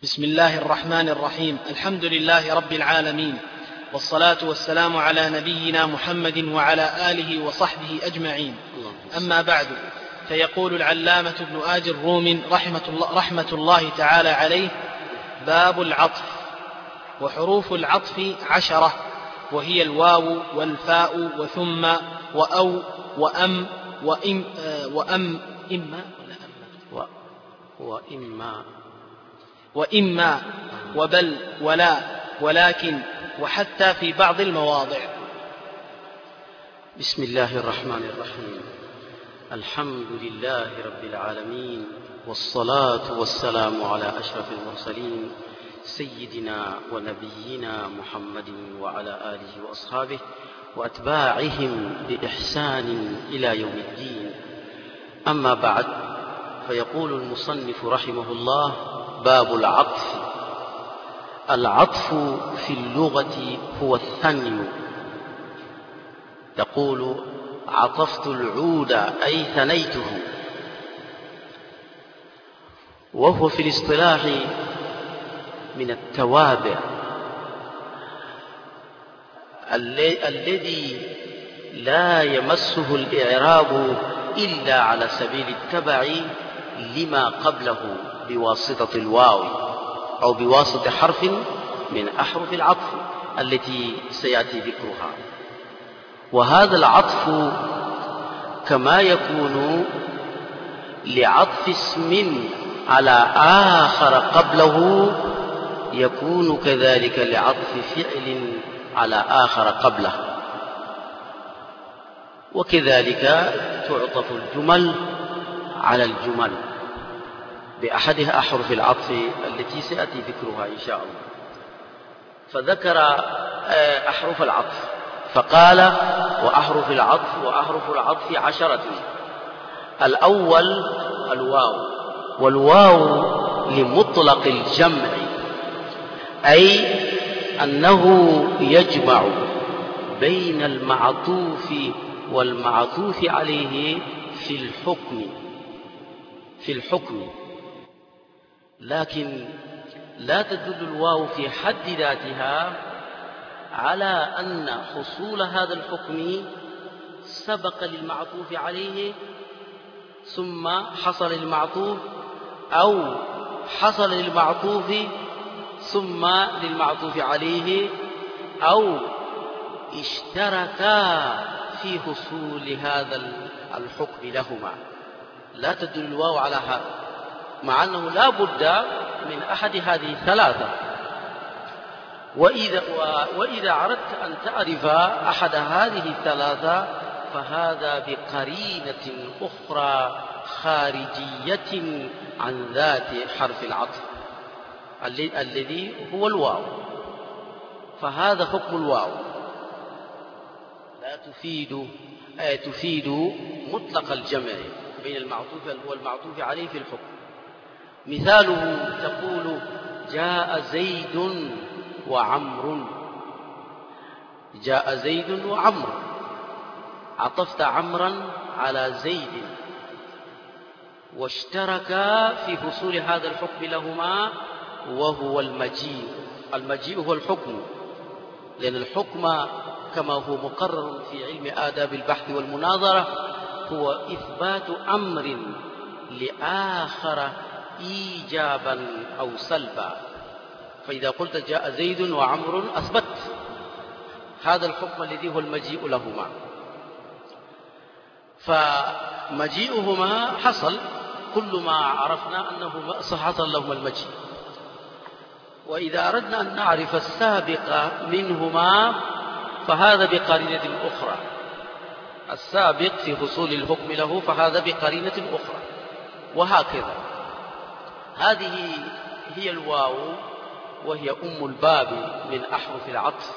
بسم الله الرحمن الرحيم. الحمد لله رب العالمين، والصلاة والسلام على نبينا محمد وعلى آله وصحبه أجمعين. أما بعد، فيقول العلامة ابن آج الروم رحمة الله تعالى عليه: باب العطف. وحروف العطف 10، وهي الواو والفاء وثم وأو وأم وإما وبل ولا ولكن وحتى في بعض المواضع. بسم الله الرحمن الرحيم. الحمد لله رب العالمين، والصلاة والسلام على أشرف المرسلين سيدنا ونبينا محمد وعلى آله وأصحابه وأتباعهم بإحسان إلى يوم الدين. أما بعد، فيقول المصنف رحمه الله: باب العطف. العطف في اللغة هو الثني. تقول: عطفت العود أي ثنيته. وهو في الاصطلاح من التوابع الذي لا يمسه الإعراب إلا على سبيل التبع لما قبله بواسطة الواو أو بواسطة حرف من أحرف العطف التي سيأتي ذكرها. وهذا العطف كما يكون لعطف اسم على آخر قبله، يكون كذلك لعطف فعل على آخر قبله. وكذلك تعطف الجمل على الجمل بأحدها أحرف العطف التي سيأتي ذكرها إن شاء الله. فذكر أحرف العطف فقال: وأحرف العطف 10. الأول الواو، والواو لمطلق الجمع، أي أنه يجمع بين المعطوف والمعطوف عليه في الحكم، لكن لا تدل الواو في حد ذاتها على أن حصول هذا الحكم سبق للمعطوف عليه ثم حصل للمعطوف، أو حصل للمعطوف ثم للمعطوف عليه، أو اشتركا في حصول هذا الحكم لهما. لا تدل الواو على هذا، مع أنه لا بد من أحد هذه الثلاثة. وإذا أردت أن تعرف أحد هذه الثلاثة فهذا بقرينة أخرى خارجية عن ذات حرف العطف الذي هو الواو. فهذا حكم الواو، لا تفيد مطلق الجمع بين المعطوف والمعطوف عليه في الحكم. مثاله: تقول: جاء زيد وعمر. جاء زيد وعمر، عطفت عمرا على زيد، واشتركا في حصول هذا الحكم لهما، وهو المجيء. المجيء هو الحكم، لأن الحكم كما هو مقرر في علم آداب البحث والمناظرة هو إثبات أمر لآخر إيجابا أو سلبا. فإذا قلت جاء زيد وعمر أثبت هذا الحكم الذي هو المجيء لهما. فمجيئهما حصل، كل ما عرفنا أنه حصل لهما المجيء. وإذا أردنا أن نعرف السابق منهما فهذا بقرينة أخرى. السابق في حصول الحكم له فهذا بقرينة أخرى، وهكذا. هذه هي الواو، وهي أم الباب من أحرف العطف،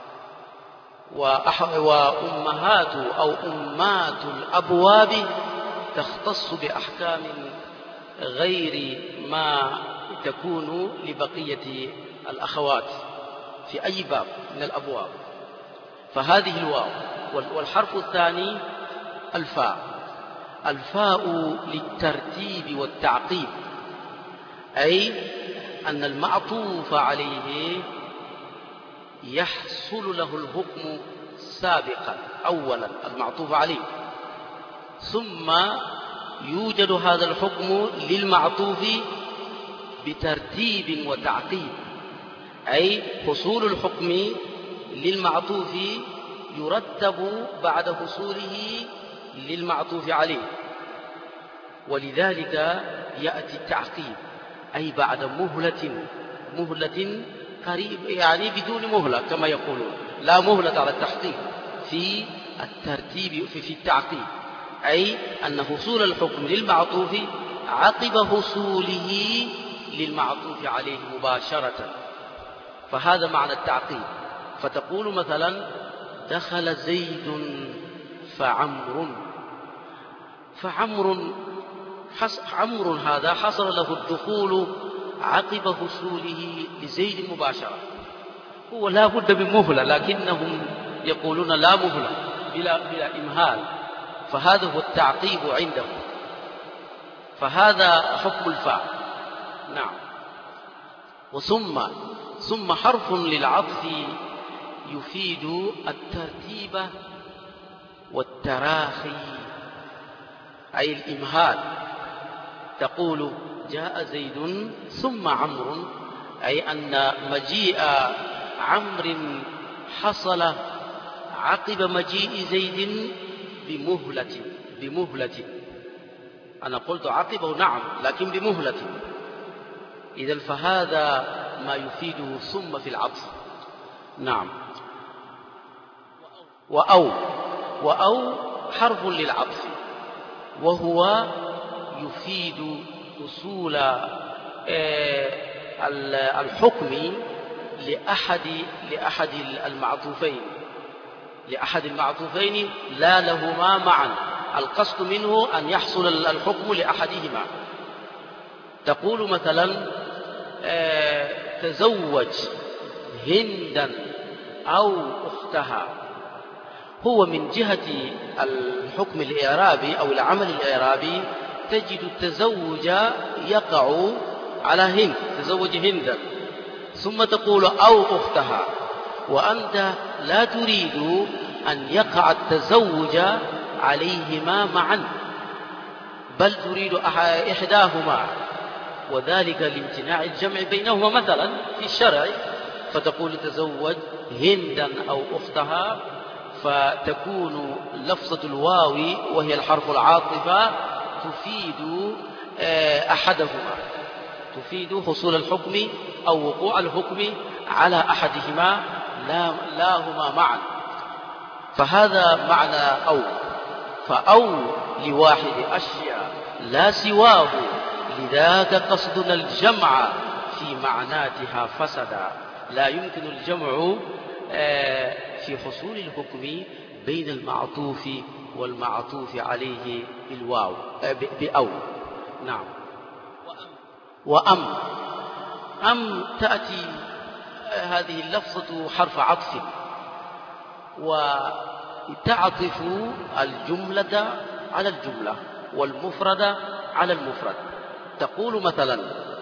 وأمهات أو أمات الأبواب تختص بأحكام غير ما تكون لبقية الأخوات في أي باب من الأبواب. فهذه الواو. والحرف الثاني الفاء. الفاء للترتيب والتعقيب، أي أن المعطوف عليه يحصل له الحكم سابقا أولا المعطوف عليه، ثم يوجد هذا الحكم للمعطوف بترتيب وتعقيب، أي حصول الحكم للمعطوف يرتب بعد حصوله للمعطوف عليه، ولذلك يأتي التعقيب أي بعد مهلة قريب، يعني بدون مهلة كما يقولون، لا مهلة على التحقيق في الترتيب في التعقيب، أي أن حصول الحكم للمعطوف عقب حصوله للمعطوف عليه مباشرة، فهذا معنى التعقيب. فتقول مثلا دخل زيد عمرو هذا حصل له الدخول عقب حصوله لزيد مباشرة، هو لا بد من مهلة، لكنهم يقولون لا مهلة بلا إمهال، فهذا هو التعقيب عندهم، فهذا حكم الفاعل. نعم. ثم حرف للعطف يفيد الترتيب والتراخي أي الإمهال. تقول جاء زيد ثم عمرو، أي أن مجيء عمرو حصل عقب مجيء زيد بمهلة. أنا قلت عقبه نعم، لكن بمهلة. إذن فهذا ما يفيده ثم في العطف. نعم. وأو حرف للعطف، وهو يفيد حصول الحكم لأحد المعطوفين لا لهما معا، القصد منه أن يحصل الحكم لأحدهما. تقول مثلا تزوج هندا أو أختها، هو من جهة الحكم الإعرابي أو العمل الإعرابي تجد التزوج يقع على هند، تزوج هندا، ثم تقول أو أختها، وأنت لا تريد أن يقع التزوج عليهما معا، بل تريد إحداهما، وذلك لامتناع الجمع بينهما مثلا في الشرع، فتقول تزوج هندا أو أختها، فتكون لفظة الواو وهي الحرف العاطفة تفيد أحدهما، تفيد حصول الحكم أو وقوع الحكم على أحدهما لا هما معا، فهذا معنى أو. فأو لواحد أشياء لا سواه، لذاك قصدنا الجمع في معناتها فسدا، لا يمكن الجمع في حصول الحكم بين المعطوف والمعطوف عليه بالواو بأو. نعم. أم تأتي هذه اللفظة حرف عطف، وتعطف الجملة على الجملة والمفرد على المفرد. تقول مثلا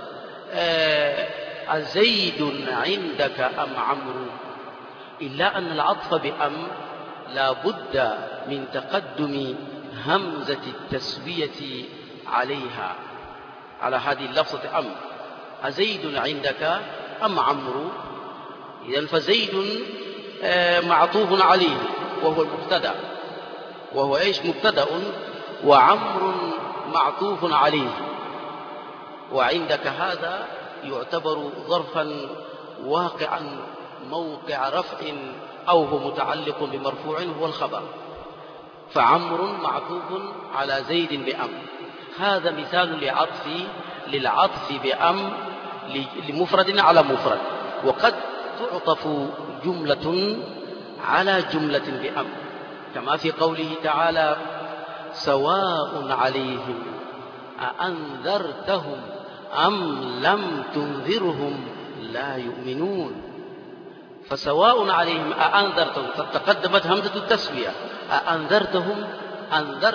أزيد عندك أم عمرو، إلا أن العطف بأم لا بد من تقدم همزة التسوية عليها، على هذه اللفظة أم. أزيد عندك أم عمرو، إذن فزيد معطوف عليه وهو المبتدأ، وهو إيش مبتدأ، وعمرو معطوف عليه، وعندك هذا يعتبر ظرفا واقعا موقع رفع أو هو متعلق بمرفوع هو الخبر، فعمرو معطوف على زيد بأم. هذا مثال للعطف بأم لمفرد على مفرد، وقد تعطف جملة على جملة بأم، كما في قوله تعالى سواء عليهم أأنذرتهم أم لم تنذرهم لا يؤمنون. فسواء عليهم أأنذرتهم، تقدمت همزة التسوية، أأنذرتهم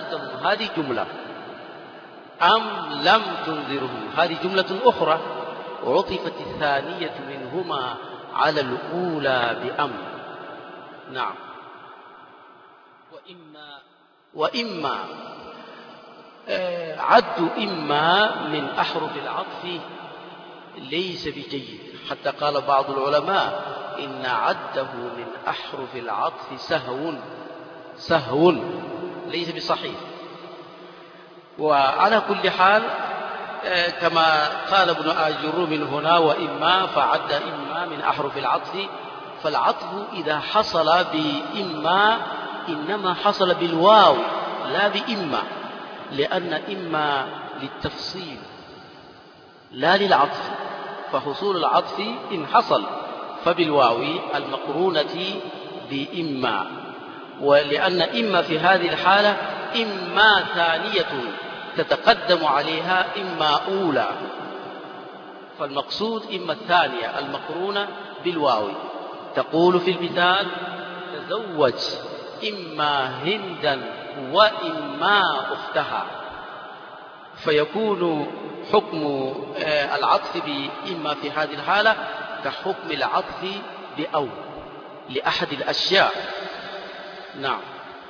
هذه جملة، أم لم تنذرهم هذه جملة أخرى، عطفت الثانية منهما على الأولى بأم. نعم. وإما عد إما من أحرف العطف ليس بجيد، حتى قال بعض العلماء إن عده من أحرف العطف سهو ليس بصحيح. وعلى كل حال كما قال ابن آجروم هنا وإما، فعد إما من أحرف العطف، فالعطف إذا حصل بإما إنما حصل بالواو لا بإما، لأن إما للتفصيل لا للعطف، فحصول العطف إن حصل فبالواو المقرونة بإما، ولأن إما في هذه الحالة إما ثانية تتقدم عليها إما أولى، فالمقصود إما الثانية المقرونة بالواو. تقول في المثال: تزوج إما هندا وإما أختها، فيكون حكم العطف بإما في هذه الحالة كحكم العطف بأو لأحد الأشياء. نعم.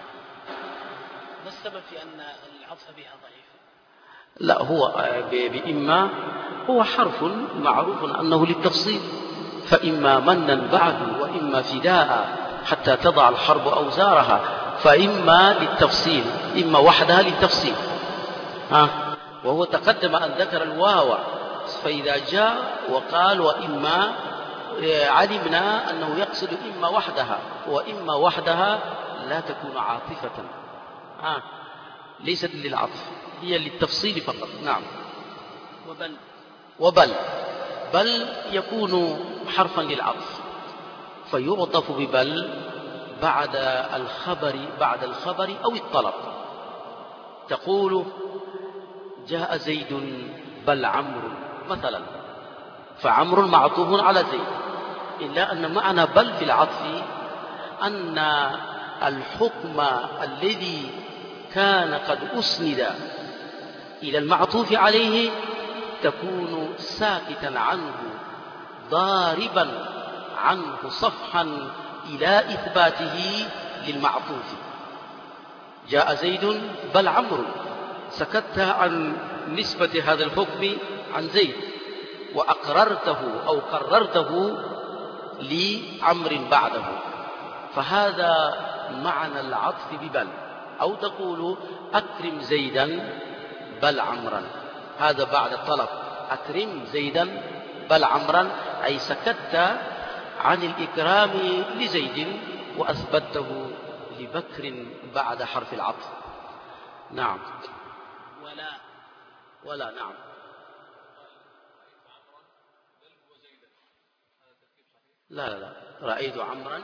ما السبب في أن العطف بها ضعيف؟ لا، هو بإما هو حرف معروف أنه للتفصيل، فإما منا بعد وإما فداء حتى تضع الحرب أوزارها، فإما للتفصيل، إما وحدها للتفصيل. وهو تقدم أن ذكر الواو، فإذا جاء وقال وإما علمنا أنه يقصد إما وحدها، وإما وحدها لا تكون عاطفة، ليست للعطف، هي للتفصيل فقط. نعم. بل يكون حرفا للعطف، فيعطف ببل بعد الخبر أو الطلب. تقول: جاء زيد بل عمرو مثلا، فعمرو معطوف على زيد، إلا أن معنى بل في العطف أن الحكم الذي كان قد أسند إلى المعطوف عليه تكون ساكتا عنه، ضاربا عنه صفحا إلى إثباته للمعطوف. جاء زيد بل عمرو، سكت عن نسبة هذا الحكم عن زيد، وأقررته أو قررته لعمر بعده، فهذا معنى العطف ببل. أو تقول: أكرم زيدا بل عمرا، هذا بعد الطلب، أكرم زيدا بل عمرا، أي سكت عن الإكرام لزيد وأثبته لبكر بعد حرف العطف. نعم. ولا نعم. لا رأيت عمرا،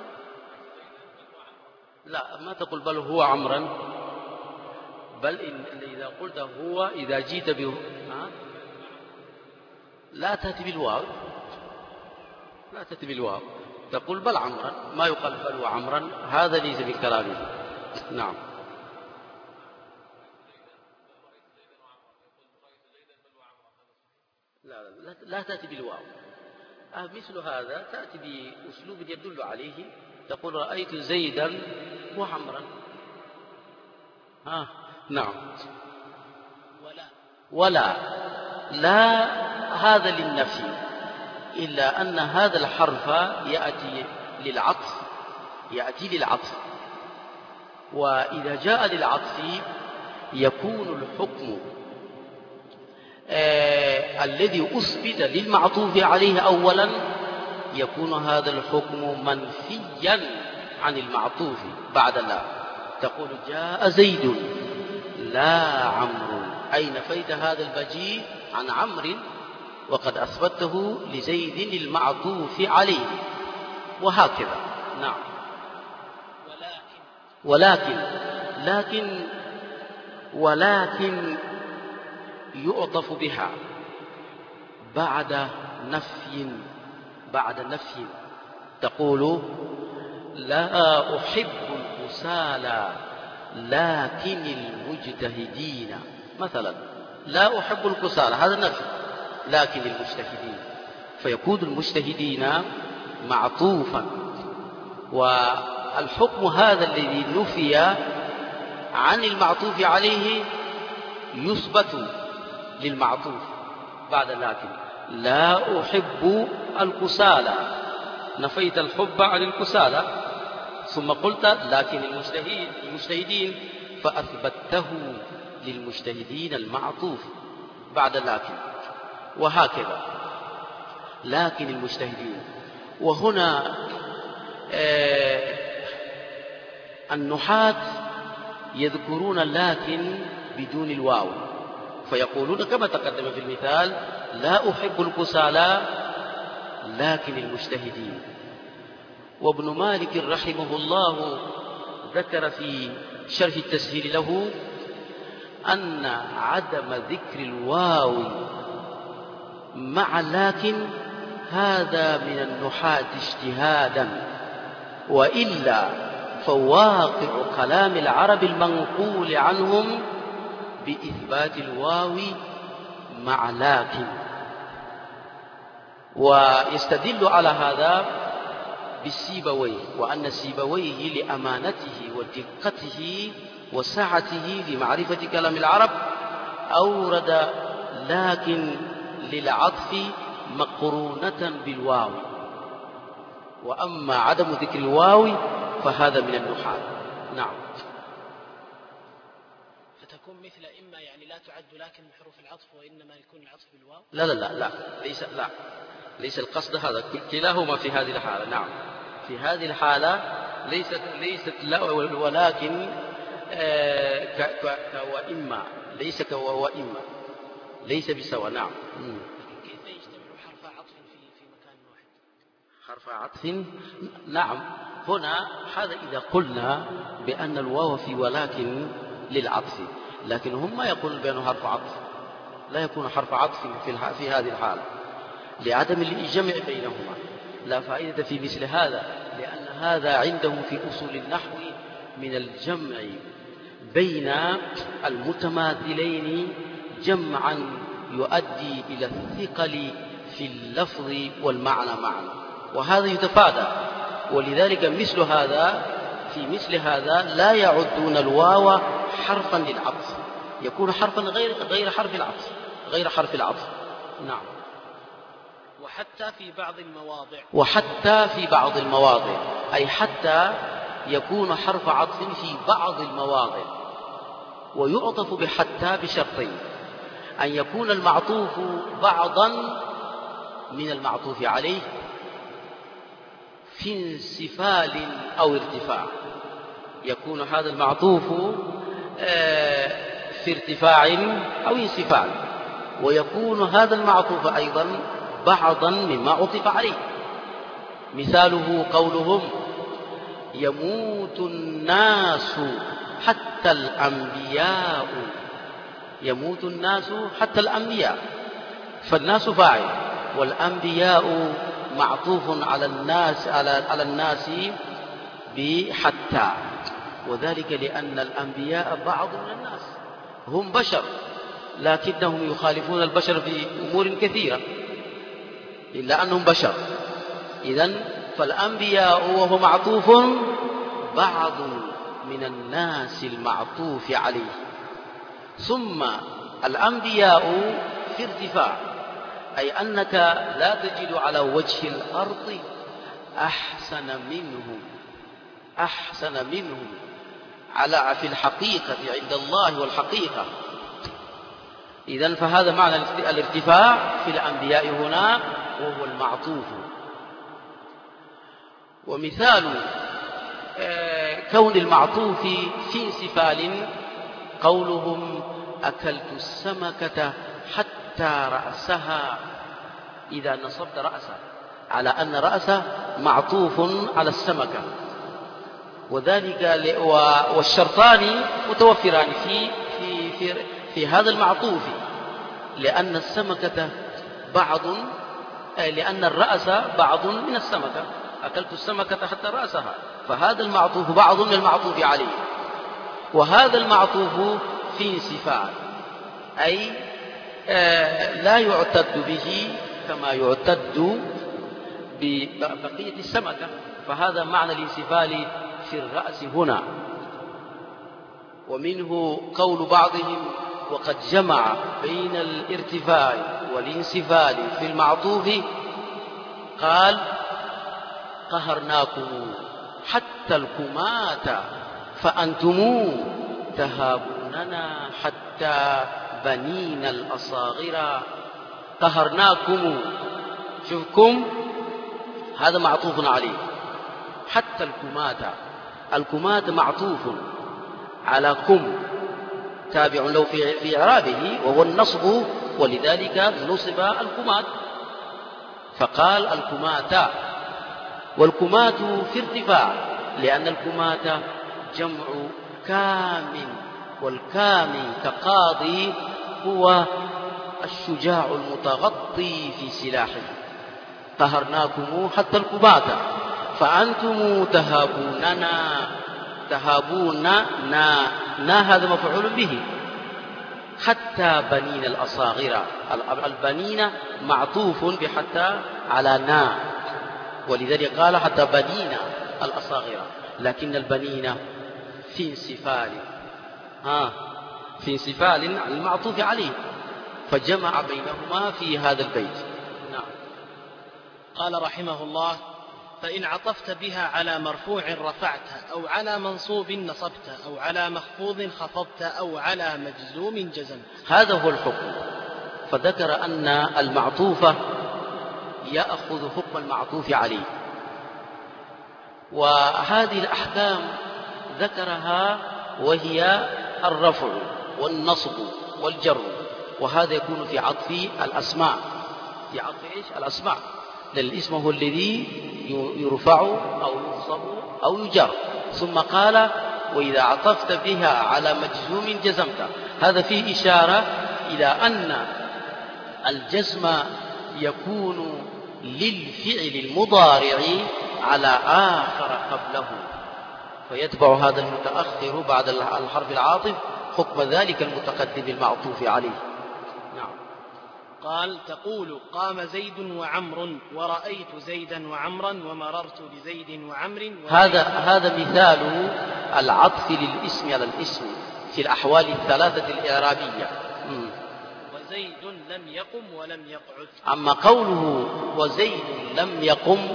لا ما تقول بل هو عمرا، بل إذا قلت هو، إذا جيت به لا تأتي بالواو، تقول بل عمرا، ما يقال بل وعمرا، هذا ليس من كلامه. نعم. لا تأتي بالواو، مثل هذا تأتي بأسلوب يدل عليه، تقول: رأيت زيدا وعمرا. نعم. ولا لا، هذا للنفي، إلا أن هذا الحرف يأتي للعطف، وإذا جاء للعطف يكون الحكم الذي أثبت للمعطوف عليه أولا، يكون هذا الحكم منفيا عن المعطوف بعد لا. تقول: جاء زيد لا عمرو، أي نفيت هذا المجيء عن عمرو وقد أثبته لزيد المعطوف عليه، وهكذا. نعم. ولكن يعطف بها بعد نفي. تقول: لا أحب الكسالى لكن المجتهدين مثلا، لا أحب الكسالى هذا نفي، لكن المجتهدين، فيكون المجتهدين معطوفا، والحكم هذا الذي نفي عن المعطوف عليه يثبت للمعطوف بعد لكن. لا أحب الكسالى، نفيت الحب عن الكسالى، ثم قلت لكن المجتهدين، فأثبته للمجتهدين المعطوف بعد لكن، وهكذا. لكن المجتهدين، وهنا النحاة يذكرون لكن بدون الواو، فيقولون كما تقدم في المثال: لا أحب الكسالى لكن المجتهدين. وابن مالك رحمه الله ذكر في شرح التسهيل له أن عدم ذكر الواو مع لكن هذا من النحاة اجتهادا، وإلا فواقع كلام العرب المنقول عنهم بإثبات الواو مع لكن. ويستدل على هذا بالسيبويه، وأن سيبويه لأمانته ودقته وسعته في معرفة كلام العرب أورد لكن للعطف مقرونة بالواو، وأما عدم ذكر الواو فهذا من النحاة. نعم. فتكون مثل إما، يعني لا تعد لكن من حروف العطف، وإنما يكون العطف بالواو. لا لا لا لا، ليس القصد هذا، كلاهما في هذه الحالة. نعم، في هذه الحالة ليست لا ولكن وإما، ليس وإما، ليس بسواء. نعم. كيف يجتمع حرف عطف في مكان واحد؟ حرف عطف، نعم. هنا هذا إذا قلنا بأن الواو في ولكن للعطف، لكن هم ما يقولون بأنه حرف عطف، لا يكون حرف عطف في هذه الحالة لعدم الجمع بينهما. لا فائدة في مثل هذا، لأن هذا عندهم في أصول النحو من الجمع بين المتماثلين جمعا يؤدي إلى الثقل في اللفظ والمعنى معا، وهذا يتفادى. ولذلك في مثل هذا لا يعدون الواو حرفا للعطف، يكون حرفا غير حرف العطف. نعم. وحتى في بعض المواضع، أي حتى يكون حرف عطف في بعض المواضع. ويعطف بحتى بشرطين: أن يكون المعطوف بعضا من المعطوف عليه في انسفال أو ارتفاع، يكون هذا المعطوف في ارتفاع أو انسفال، ويكون هذا المعطوف أيضا بعضا مما عطف عليه. مثاله قولهم: يموت الناس حتى الأنبياء. يموت الناس حتى الأنبياء، فالناس فاعل، والأنبياء معطوف على الناس بحتى، وذلك لأن الأنبياء بعض من الناس، هم بشر، لكنهم يخالفون البشر في أمور كثيرة إلا أنهم بشر. إذن فالأنبياء وهو معطوف بعض من الناس المعطوف عليه. ثم الأنبياء في ارتفاع، أي أنك لا تجد على وجه الأرض أحسن منهم في الحقيقة عند الله والحقيقة. إذن فهذا معنى الارتفاع في الأنبياء هنا، وهو المعطوف. ومثال كون المعطوف في انسفال قولهم: أكلت السمكة حتى رأسها. إذا نصبت رأسه على أن رأسه معطوف على السمكة، وذلك والشرطان متوفران في هذا المعطوف، لأن السمكة لأن الرأس بعض من السمكة. أكلت السمكة حتى رأسها، فهذا المعطوف بعض من المعطوف عليه، وهذا المعطوف في انسفال، أي لا يعتد به كما يعتد ببقية السمكة، فهذا معنى الانسفال في الرأس هنا. ومنه قول بعضهم: وقد جمع بين الارتفاع والانسفال في المعطوف، قال: قهرناكم حتى الكمات فأنتم تهابوننا حتى بنين الأصاغر. قهرناكم، شوفكم هذا معطوف عليه. حتى الكمات، الكمات معطوف على كم، تابع له في إعرابه وهو النصب، ولذلك نصب الكمات، فقال الكمات. والكمات في ارتفاع، لأن الكمات جمع كام، والكام كقاضي هو الشجاع المتغطي في سلاحه. قهرناكم حتى الكمات فأنتم تهابوننا. تهابوننا، هذا مفعول به. حتى بنين الأصاغر، البنين معطوف بحتى على نا، ولذلك قال حتى بنين الأصاغر، لكن البنين في انسفال، في انسفال عن المعطوف عليه، فجمع بينهما في هذا البيت. نعم. قال رحمه الله: فإن عطفت بها على مرفوع رفعت، أو على منصوب نصبت، أو على مخفوض خفضت، أو على مجزوم جزمت. هذا هو الحكم. فذكر أن المعطوف يأخذ حكم المعطوف عليه، وهذه الأحكام ذكرها وهي الرفع والنصب والجر، وهذا يكون في عطف الأسماء. في عطف إيش؟ الأسماء، لأن الاسم هو الذي يرفع أو ينصب أو يجر. ثم قال: وإذا عطفت بها على مجزوم جزمت. هذا فيه إشارة إلى أن الجزم يكون للفعل المضارع على آخر قبله، فيتبع هذا المتأخر بعد الحرف العاطف حكم ذلك المتقدم المعطوف عليه. نعم. قال: تقول: قام زيد وعمر، ورأيت زيدا وعمرا، ومررت بزيد وعمر. هذا مثال العطف للاسم على الاسم في الأحوال الثلاثة الإعرابية. وزيد لم يقم ولم يقعد. أما قوله وزيد لم يقم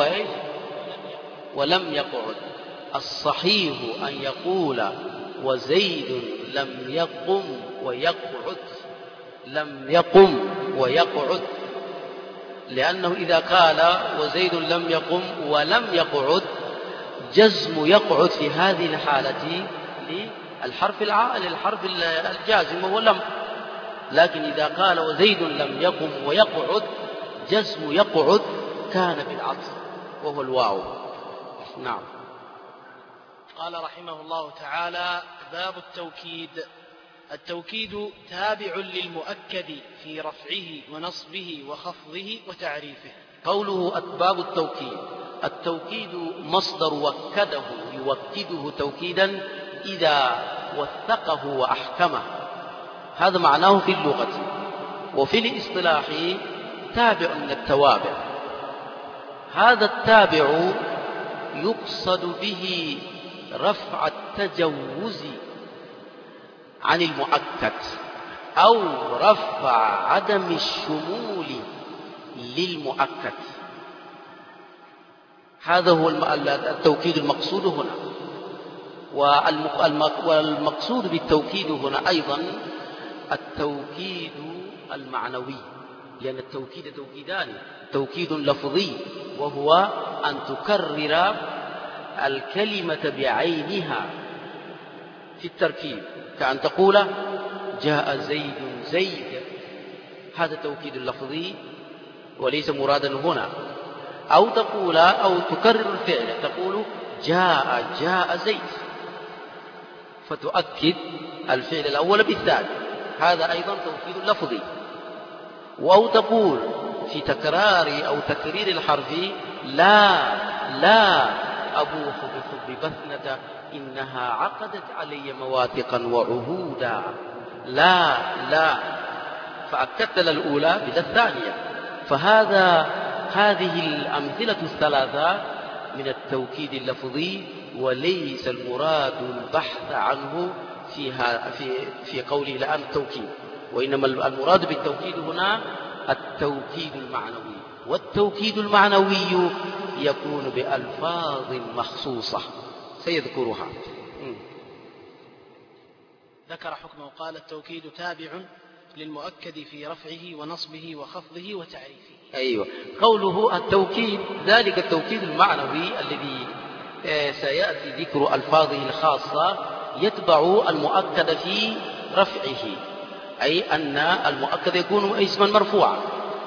ولم يقعد، الصحيح أن يقول وزيد لم يقم ويقعد، لم يقم ويقعد، لأنه إذا قال وزيد لم يقم ولم يقعد، جزم يقعد في هذه الحالة للحرف الجازم وهو لم. لكن إذا قال وزيد لم يقم ويقعد، جزم يقعد كان بالعطف وهو الواو. نعم. قال رحمه الله تعالى: باب التوكيد. التوكيد تابع للمؤكد في رفعه ونصبه وخفضه وتعريفه. قوله باب التوكيد، التوكيد مصدر وكده، يوكده توكيدا إذا وثقه وأحكمه، هذا معناه في اللغة. وفي الاصطلاح تابع من التوابع. هذا التابع يقصد به رفع التجوز عن المؤكد، أو رفع عدم الشمول للمؤكد. هذا هو التوكيد المقصود هنا. والمقصود بالتوكيد هنا أيضا التوكيد المعنوي، لأن التوكيد توكيدان: توكيد لفظي وهو أن تكرر الكلمة بعينها في التركيب، كأن تقول جاء زيد زيد، هذا توكيد لفظي وليس مرادا هنا. أو تقول أو تكرر الفعل، تقول جاء زيد، فتؤكد الفعل الأول بالثاني، هذا أيضا توكيد لفظي. أو تقول في تكرار أو تكرير الحرف لا أبوح بحب بثنة إنها عقدت علي مواثقا وعهودا. لا فأكدت الأولى بلا الثانية. هذه الأمثلة الثلاثة من التوكيد اللفظي، وليس المراد البحث عنه في قوله الآن التوكيد، وإنما المراد بالتوكيد هنا التوكيد المعنوي. والتوكيد المعنوي يكون بألفاظ مخصوصة سيذكرها. ذكر حكمه وقال التوكيد تابع للمؤكد في رفعه ونصبه وخفضه وتعريفه. أيوة، قوله التوكيد، ذلك التوكيد المعنوي الذي سيأتي ذكر ألفاظه الخاصة يتبع المؤكد في رفعه، أي أن المؤكد يكون اسما مرفوعا،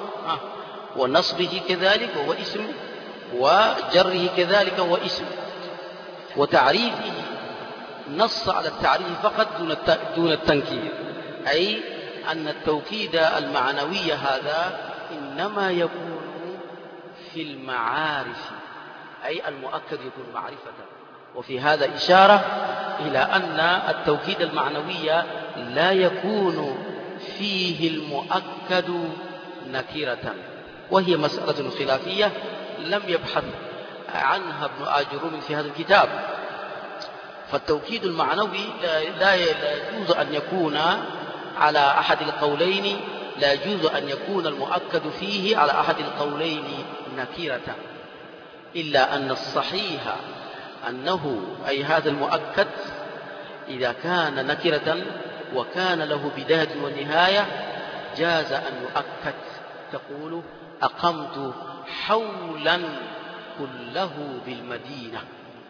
ونصبه كذلك هو اسم، وجره كذلك هو اسم، وتعريفه نص على التعريف فقط دون التنكير، أي أن التوكيد المعنوي هذا إنما يكون في المعارف، أي المؤكد يكون معرفة. وفي هذا إشارة إلى أن التوكيد المعنوي لا يكون فيه المؤكد نكرة، وهي مسألة خلافية لم يبحث عنها ابن آجروم في هذا الكتاب. فالتوكيد المعنوي لا يجوز أن يكون على أحد القولين، لا يجوز أن يكون المؤكد فيه على أحد القولين نكرة، إلا أن الصحيح أنه أي هذا المؤكد إذا كان نكرة وكان له بداية ونهاية جاز أن يؤكد. تقول أقمت حولا كله بالمدينة،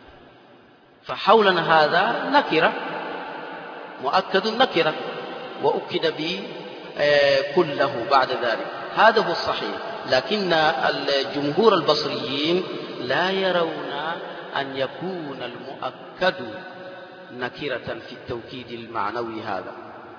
فحولا هذا نكرة مؤكد نكرة، وأكد به كله بعد ذلك، هذا هو الصحيح. لكن الجمهور البصريين لا يرون أن يكون المؤكد نكرة في التوكيد المعنوي هذا.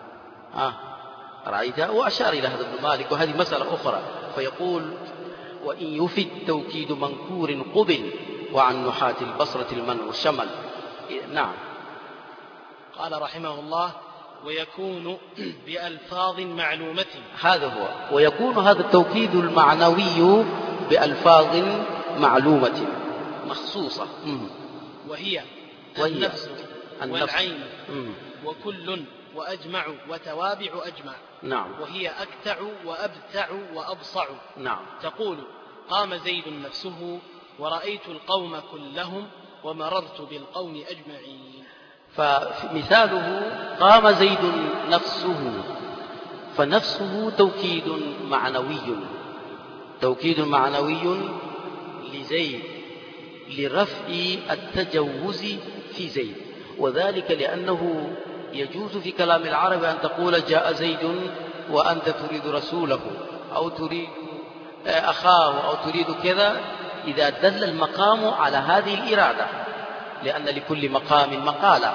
رأيت؟ وأشار إلى هذا ابن مالك، وهذه مسألة أخرى. فيقول وإن يفد توكيد منكور قبل، وعن نحاة البصرة المنع والشمل. نعم. قال رحمه الله ويكون بألفاظ معلومة. هذا هو، ويكون هذا التوكيد المعنوي بألفاظ معلومة مخصوصة، وهي النفس والعين وكل وأجمع وتوابع أجمع. نعم. وهي أكتع وأبتع وأبصع. نعم. تقول قام زيد نفسه ورأيت القوم كلهم ومررت بالقوم أجمعين. فمثاله قام زيد نفسه، فنفسه توكيد معنوي، توكيد معنوي لزيد لرفع التجوز في زيد، وذلك لأنه يجوز في كلام العرب أن تقول جاء زيد وأنت تريد رسوله، أو تريد أخاه، أو تريد كذا، إذا دل المقام على هذه الإرادة، لأن لكل مقام مقالا.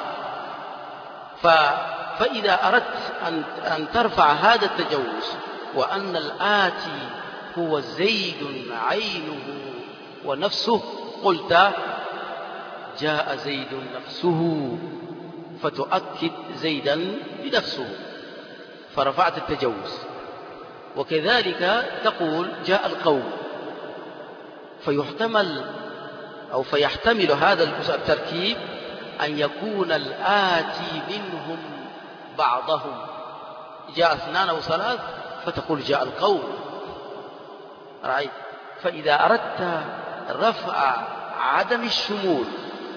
فإذا أردت أن ترفع هذا التجوز وأن الآتي هو زيد عينه ونفسه، قلت جاء زيد نفسه، فتؤكد زيدا بنفسه فرفعت التجوز. وكذلك تقول جاء القوم، فيحتمل هذا التركيب أن يكون الآتي منهم بعضهم، جاء 2 أو 3 فتقول جاء القوم. رأيت؟ فإذا أردت رفع عدم الشمول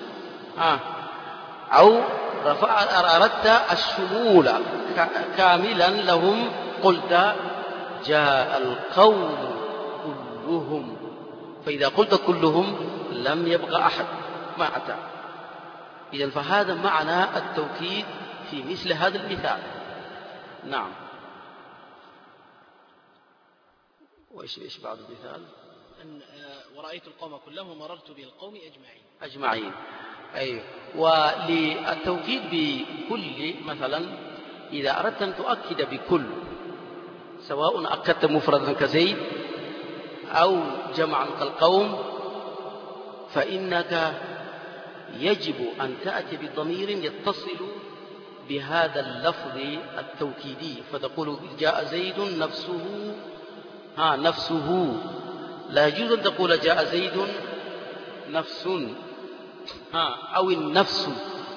أو أردت الشمول كاملا لهم، قلت جاء القوم كلهم. فإذا قلت كلهم لم يبقى أحد ما أتى. إذن فهذا معنى التوكيد في مثل هذا المثال. نعم. وإيش بعد المثال؟ ورأيت القوم كلهم ومررت بالقوم أجمعين. أيوه. وللتوكيد بكل مثلا إذا أردت أن تؤكد بكل، سواء أكدت مفردا كزيد أو جمعا كالقوم، فإنك يجب أن تأتي بضمير يتصل بهذا اللفظ التوكيدي، فتقول جاء زيد نفسه نفسه، لا يجوز أن تقول جاء زيد نفس أو النفس.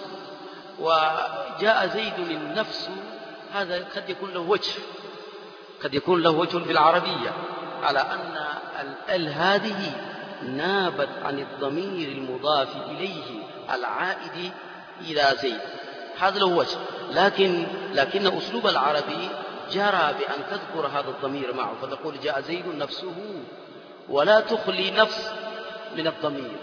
وجاء زيد النفس هذا قد يكون له وجه، قد يكون له وجه في العربية على أن ال هذه نابت عن الضمير المضاف إليه العائد إلى زيد، هذا له وجه. لكن أسلوب العربي جرى بأن تذكر هذا الضمير معه، فتقول جاء زيد نفسه ولا تخلي نفس من الضمير،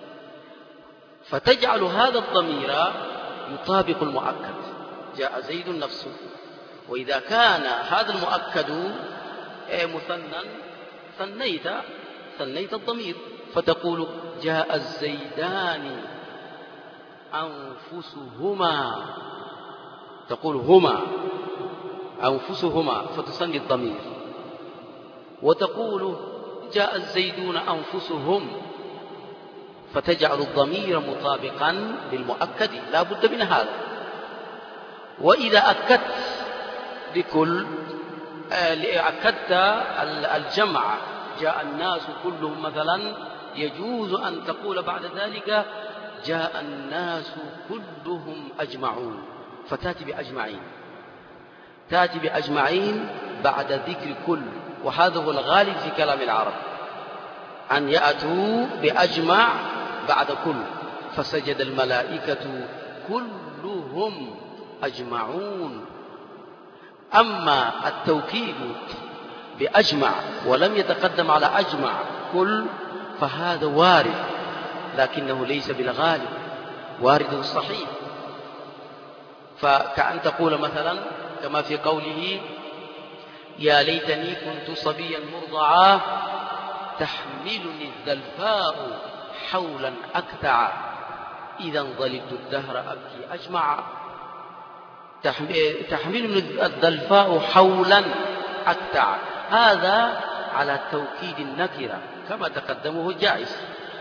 فتجعل هذا الضمير يطابق المؤكد، جاء زيد نفسه. وإذا كان هذا المؤكد مثنى ثنيت الضمير، فتقول جاء الزيدان أنفسهما، تقول هما أنفسهما فتثني الضمير. وتقول جاء الزيدون أنفسهم، فتجعل الضمير مطابقا للمؤكد، لا بد من هذا. وإذا أكدت بكل أكدت الجمع جاء الناس كلهم مثلا، يجوز أن تقول بعد ذلك جاء الناس كلهم أجمعون، فتأتي بأجمعين، تأتي بأجمعين بعد ذكر كل. وهذا هو الغالب في كلام العرب أن يأتوا بأجمع بعد كل، فسجد الملائكة كلهم أجمعون. أما التوكيد بأجمع ولم يتقدم على أجمع كل فهذا وارد، لكنه ليس بالغالب، وارد صحيح. فكأن تقول مثلا كما في قوله يا ليتني كنت صبيا مرضعا تحملني الذلفاء حولا أكتع إذا ظللت الدهر أبكي أجمع. تحملني الذلفاء حولا أكتع، هذا على توكيد النكرة كما تقدمه جائز،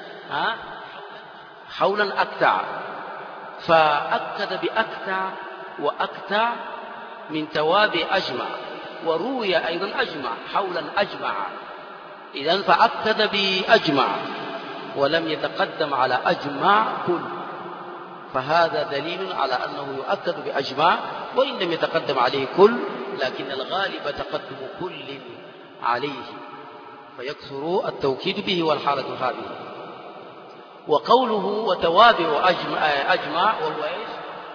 حولا أكتع، فأكد بأكتع، وأكتع من توابع أجمع، وروي أيضا أجمع حولا أجمع، إذن فأكد بأجمع ولم يتقدم على أجمع كل، فهذا دليل على أنه يؤكد بأجمع وإن لم يتقدم عليه كل، لكن الغالب تقدم كل عليه فيكثر التوكيد به والحالة هذه. وقوله وتوابع أجمع وهو إيش؟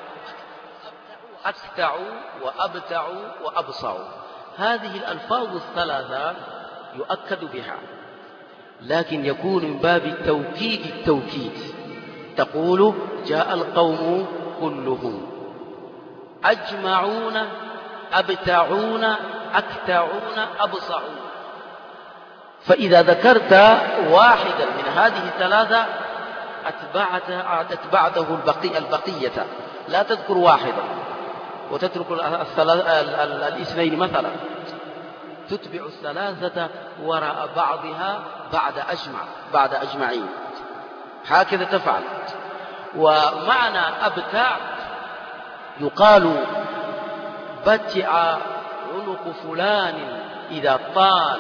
أكتع وأبتع وأبصع، هذه الألفاظ الثلاثة يؤكد بها، لكن يكون من باب التوكيد. تقول جاء القوم كلهم أجمعون أبتعون أكتعون أبصعون. فإذا ذكرت واحدا من هذه الثلاثة أتبعته البقية، لا تذكر واحدا وتترك الاثنين مثلا، تتبع الثلاثة وراء بعضها بعد أجمعين، هكذا تفعل. ومعنى أبتع يقال بتع عنق فلان إذا طال،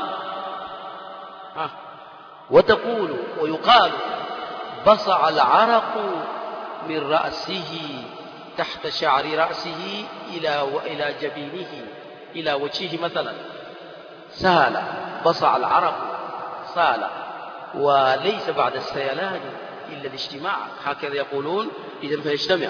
وتقول ويقال بصع العرق من رأسه تحت شعر رأسه إلى جبينه إلى وجهه مثلا، سال، بصع العرق سال، وليس بعد السيلان إلا الاجتماع، هكذا يقولون، إذن فيجتمع.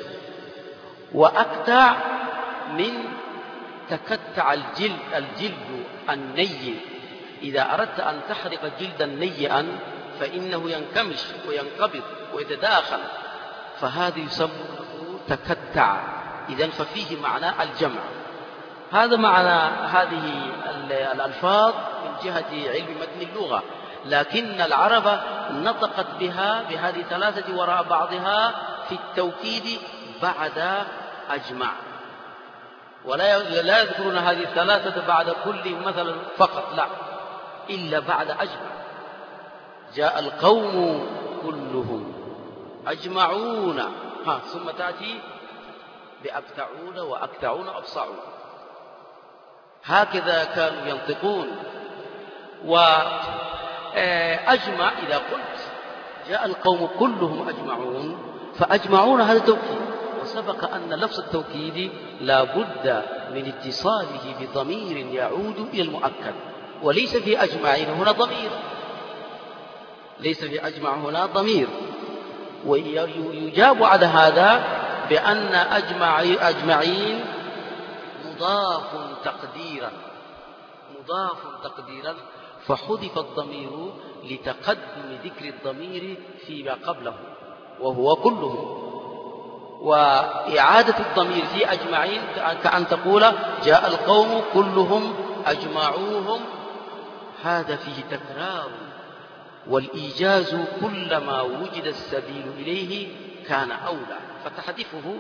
وأكتع من تكتع الجلد الني، إذا أردت أن تحرق جلدا نيئا فإنه ينكمش وينقبض ويتداخل، فهذا يسمى تكتع، إذن ففيه معنى الجمع. هذا معنى هذه الألفاظ من جهة علم متن اللغة، لكن العرب نطقت بها بهذه الثلاثة وراء بعضها في التوكيد بعد أجمع، ولا يذكرون هذه الثلاثة بعد كل مثلا فقط، لا، إلا بعد أجمع. جاء القوم كلهم أجمعون، ثم تأتي بأبتعون وأكتعون وأبصعون، هكذا كانوا ينطقون. وأجمع إذا قلت جاء القوم كلهم أجمعون، فأجمعون هذا توكيد، وسبق أن لفظ التوكيد لا بد من اتصاله بضمير يعود إلى المؤكد، وليس في أجمعين هنا ضمير، ليس في أجمع هنا ضمير. ويجاب على هذا بأن أجمعين مضاف تقديرا فحذف الضمير لتقدم ذكر الضمير فيما قبله وهو كلهم. وإعادة الضمير في أجمعين كأن تقول جاء القوم كلهم أجمعوهم، هذا فيه تكرار، والإيجاز كلما وجد السبيل إليه كان أولى، فتحذفه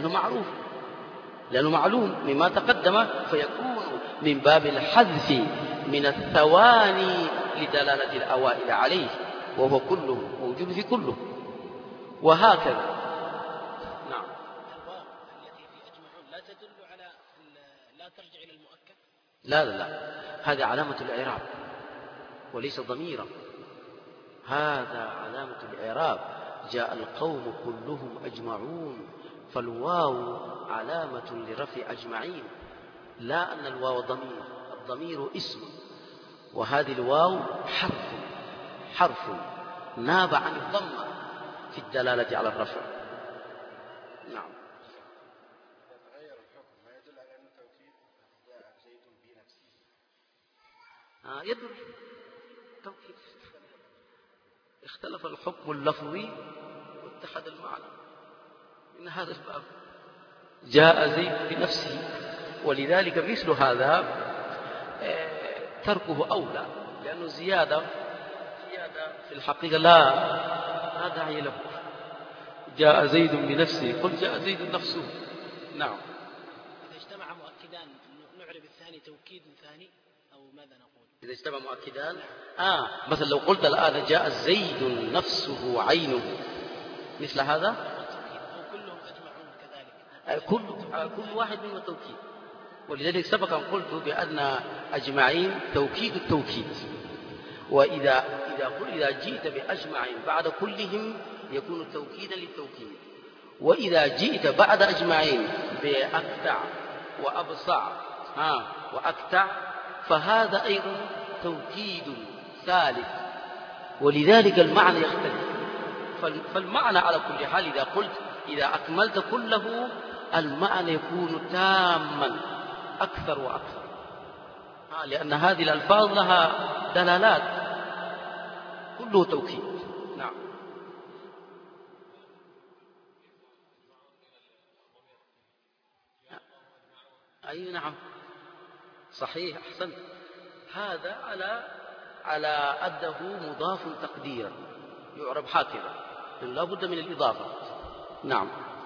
لأنه معلوم مما تقدم، فيكون من باب الحذف من الثواني لدلالة الأوائل عليه، وهو كله موجود في كله، وهكذا. نعم. الواو التي في أجمعون لا تدل على لا ترجع إلى المؤكد؟ لا، هذه علامة الإعراب وليس ضميرا، هذا علامة الإعراب. جاء القوم كلهم أجمعون، فالواو علامة لرفع أجمعين، لا أن الواو ضمير، الضمير اسم، وهذه الواو حرف ناب عن الضمة في الدلالة على الرفع. نعم. يتغير الحكم ما يدل على أن التوكيد جاء زيد بنفسه. يدل توكيد، اختلف الحكم اللفظي واتحد المعنى من هذا الباب. جاء زيد بنفسه، ولذلك مثل هذا تركه أولى، لأنه زيادة في الحقيقة لا داعي له. جاء زيد بنفسه، قل جاء زيد نفسه. نعم. إذا اجتمع مؤكدان نعرب الثاني توكيد ثاني، أو ماذا نقول؟ إذا اجتمع مؤكدان مثلا لو قلت الآن جاء زيد نفسه عينه، مثل هذا، أو كلهم أجمعون كذلك، كل واحد منهم توكيد. ولذلك سبق أن قلت بأن أجمعين توكيد التوكيد، وإذا جئت بأجمعين بعد كلهم يكون توكيدا للتوكيد، وإذا جئت بعد أجمعين بأكتع وأبصع وأكتع فهذا أيضا توكيد ثالث، ولذلك المعنى يختلف. فالمعنى على كل حال إذا قلت إذا أكملت كله المعنى يكون تاما أكثر وأكثر، لأن هذه الألفاظ لها دلالات، كله توكيد. نعم. أي نعم صحيح، أحسنت. هذا على أنه مضاف تقديرا يعرب هكذا، لا بد من الإضافة. نعم.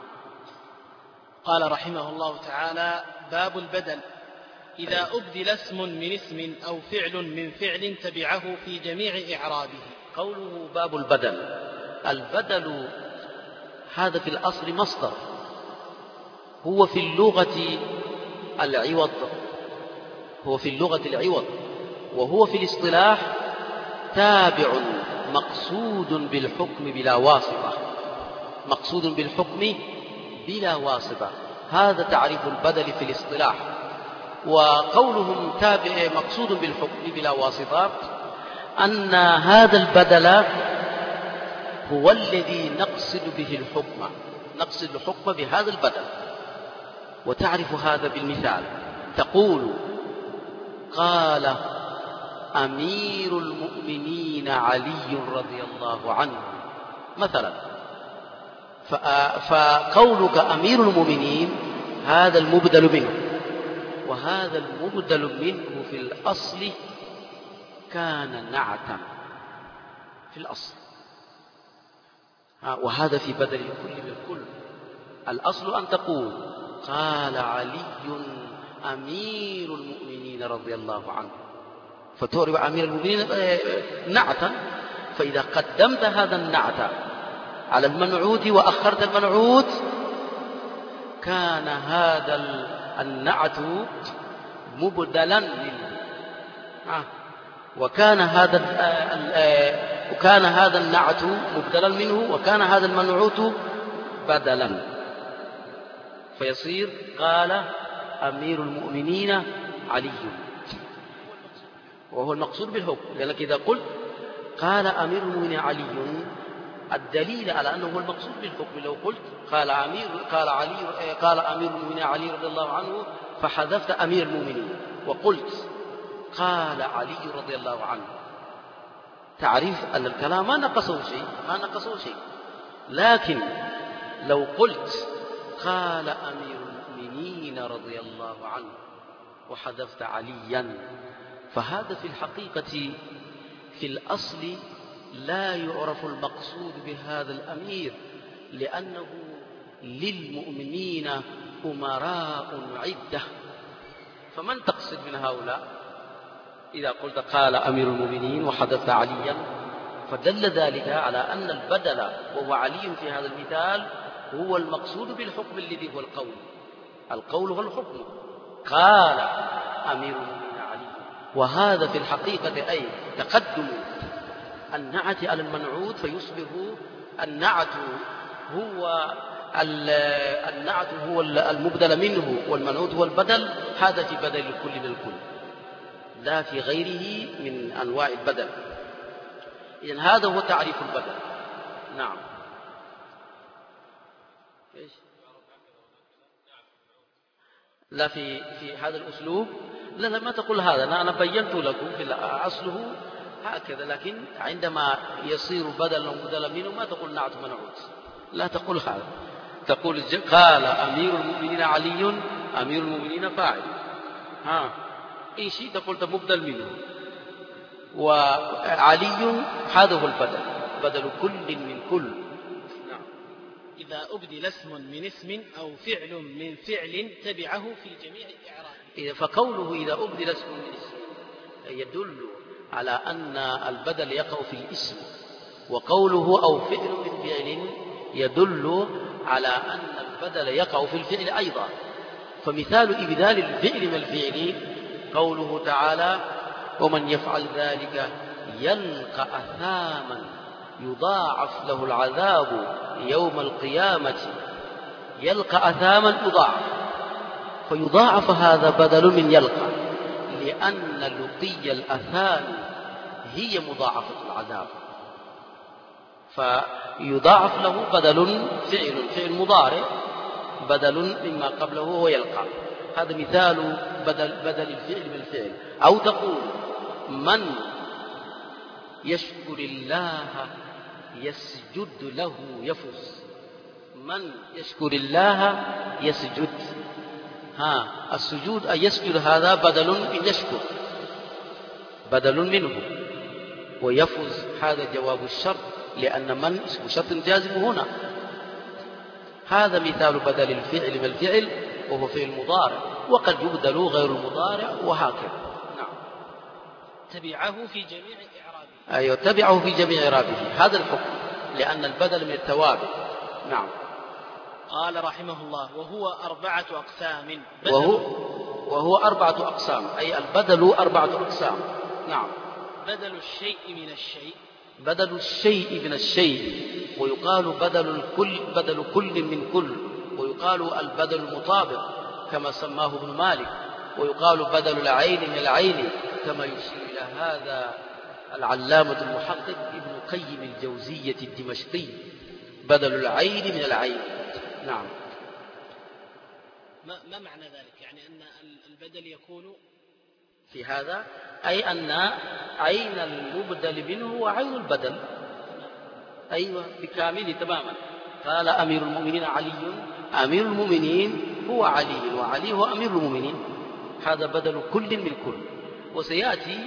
قال رحمه الله تعالى: باب البدل. إذا أبدل اسم من اسم أو فعل من فعل تبعه في جميع إعرابه. قوله باب البدل، البدل هذا في الأصل مصدر، هو في اللغة العوض، وهو في الاصطلاح تابع مقصود بالحكم بلا واسطة، هذا تعريف البدل في الاصطلاح. وقولهم تابع مقصود بالحكم بلا واسطة أن هذا البدل هو الذي نقصد الحكم بهذا البدل. وتعرف هذا بالمثال، تقول قال أمير المؤمنين علي رضي الله عنه مثلا، فقولك أمير المؤمنين هذا المبدل منه، وهذا المبدل منه في الأصل كان نعتا في الأصل، وهذا في بدل الكل بالكل. الأصل أن تقول قال علي أمير المؤمنين رضي الله عنه، فتعرب أمير المؤمنين نعتا، فإذا قدمت هذا النعت على المنعوت وأخرت المنعوت كان هذا النعت مبدلا منه، وكان هذا النعت مبدلا منه، وكان هذا المنعوت بدلا، فيصير قال أمير المؤمنين علي، وهو المقصود بالحكم. لأنك إذا قلت قال أمير المؤمنين علي، الدليل على أنه هو المقصود بالحكم. لو قلت قال أمير المؤمنين علي رضي الله عنه، فحذفت أمير المؤمنين وقلت قال علي رضي الله عنه، تعرف أن الكلام ما نقصه شيء. لكن لو قلت قال أمير المؤمنين رضي الله عنه وحذفت عليا، فهذا في الحقيقة في الأصل لا يعرف المقصود بهذا الأمير، لأنه للمؤمنين أمراء عدة، فمن تقصد من هؤلاء؟ إذا قلت قال أمير المؤمنين وحذفت عليا، فدل ذلك على أن البدل وهو علي في هذا المثال هو المقصود بالحكم الذي هو القول هو الحكم. قال أمير المؤمنين علي، وهذا في الحقيقة أي تقدم النعت على المنعوت، فيصبح النعت هو المبدل منه والمنعوت هو البدل. هذا في بدل الكل من الكل، لا في غيره من أنواع البدل. إذن هذا هو تعريف البدل. نعم. إيش؟ لا في هذا الأسلوب، لا ما تقول هذا، أنا بينت لكم في أصله هكذا، لكن عندما يصير بدلا وبدلا منه ما تقول نعت منعوت، لا تقول هذا، تقول قال أمير المؤمنين علي، أمير المؤمنين فاعل، إن شئت قلت مبدل منه، وعلي هذا هو البدل، بدل كل من كل. نعم. إذا أبدل اسم من اسم أو فعل من فعل تبعه في جميع الإعراب. فقوله إذا أبدل اسم من اسم يدل على أن البدل يقع في الاسم، وقوله أو فعل من فعل يدل على أن البدل يقع في الفعل أيضا. فمثال إبدال الفعل من الفعل قوله تعالى ومن يفعل ذلك يلقى أثاما يضاعف له العذاب يوم القيامة. يلقى أثاما يضاعف، فيضاعف هذا بدل من يلقى، لأن لقي الأثام هي مضاعفة العذاب، فيضاعف له بدل فعل مضارع بدل مما قبله هو يلقى. هذا مثال بدل الفعل بالفعل. أو تقول من يشكر الله يسجد له يفوز. من يشكر الله يسجد، السجود أن يسجد هذا بدل من يشكر، بدل منه، ويفوز هذا جواب الشرط، لأن من اسم شرط جازم هنا. هذا مثال بدل الفعل من الفعل وهو فعل مضارع، وقد يبدل غير المضارع وهكذا. نعم. تبعه في جميع إعرابه. أيوة، تبعه في جميع إعرابه، هذا الحكم، لأن البدل من التوابع. نعم. قال رحمه الله وهو 4 أقسام. وهو 4 أقسام، أي البدل 4 أقسام. نعم. بدل الشيء من الشيء. بدل الشيء من الشيء، ويقال بدل كل من كل، ويقال البدل المطابق كما سماه ابن مالك، ويقال بدل العين من العين كما يشير إلى هذا العلامة المحقق ابن قيم الجوزية الدمشقي. بدل العين من العين. نعم. ما معنى ذلك؟ يعني أن البدل يكون في هذا أي أن عين المبدل منه هو عين البدل. أيوة، بكامله تماما. قال أمير المؤمنين علي، أمير المؤمنين هو علي، وعلي هو أمير المؤمنين. هذا بدل كل من كل. وسيأتي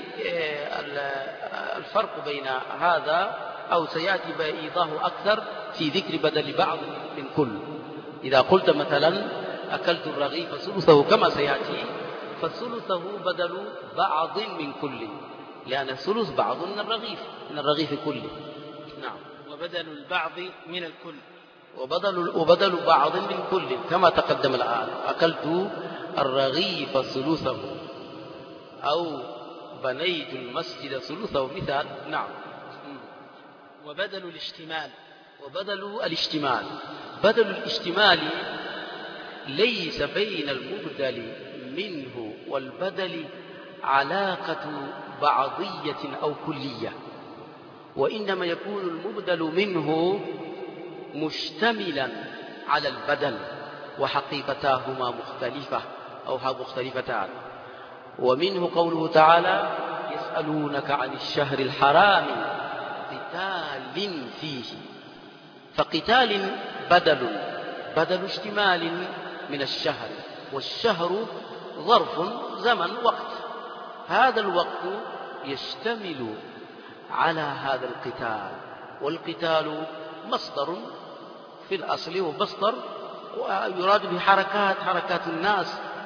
الفرق بين هذا، أو سيأتي بإيضاحه أكثر في ذكر بدل بعض من كل. إذا قلت مثلا أكلت الرغيف ثلثه كما سيأتي، فثلثه بدل بعض من كل، لأن الثلث بعض من الرغيف كله. نعم. وبدل البعض من الكل، وبدل بعض من كل كما تقدم الآن. أكلت الرغيف ثلثه، أو بنيت المسجد ثلثه مثال. نعم. وبدل الاشتمال. وبدل الاشتمال، بدل الاشتمال ليس بين المبدل منه والبدل علاقة بعضية أو كلية، وإنما يكون المبدل منه مشتملا على البدل وحقيقتاهما مختلفة أو مختلفتان. ومنه قوله تعالى: يسألونك عن الشهر الحرام قتال فيه، فقتال بدل اشتمال من الشهر، والشهر ظرف زمن وقت، هذا الوقت يشتمل على هذا القتال، والقتال مصدر في الأصل ومصدر ويراد به حركات الناس،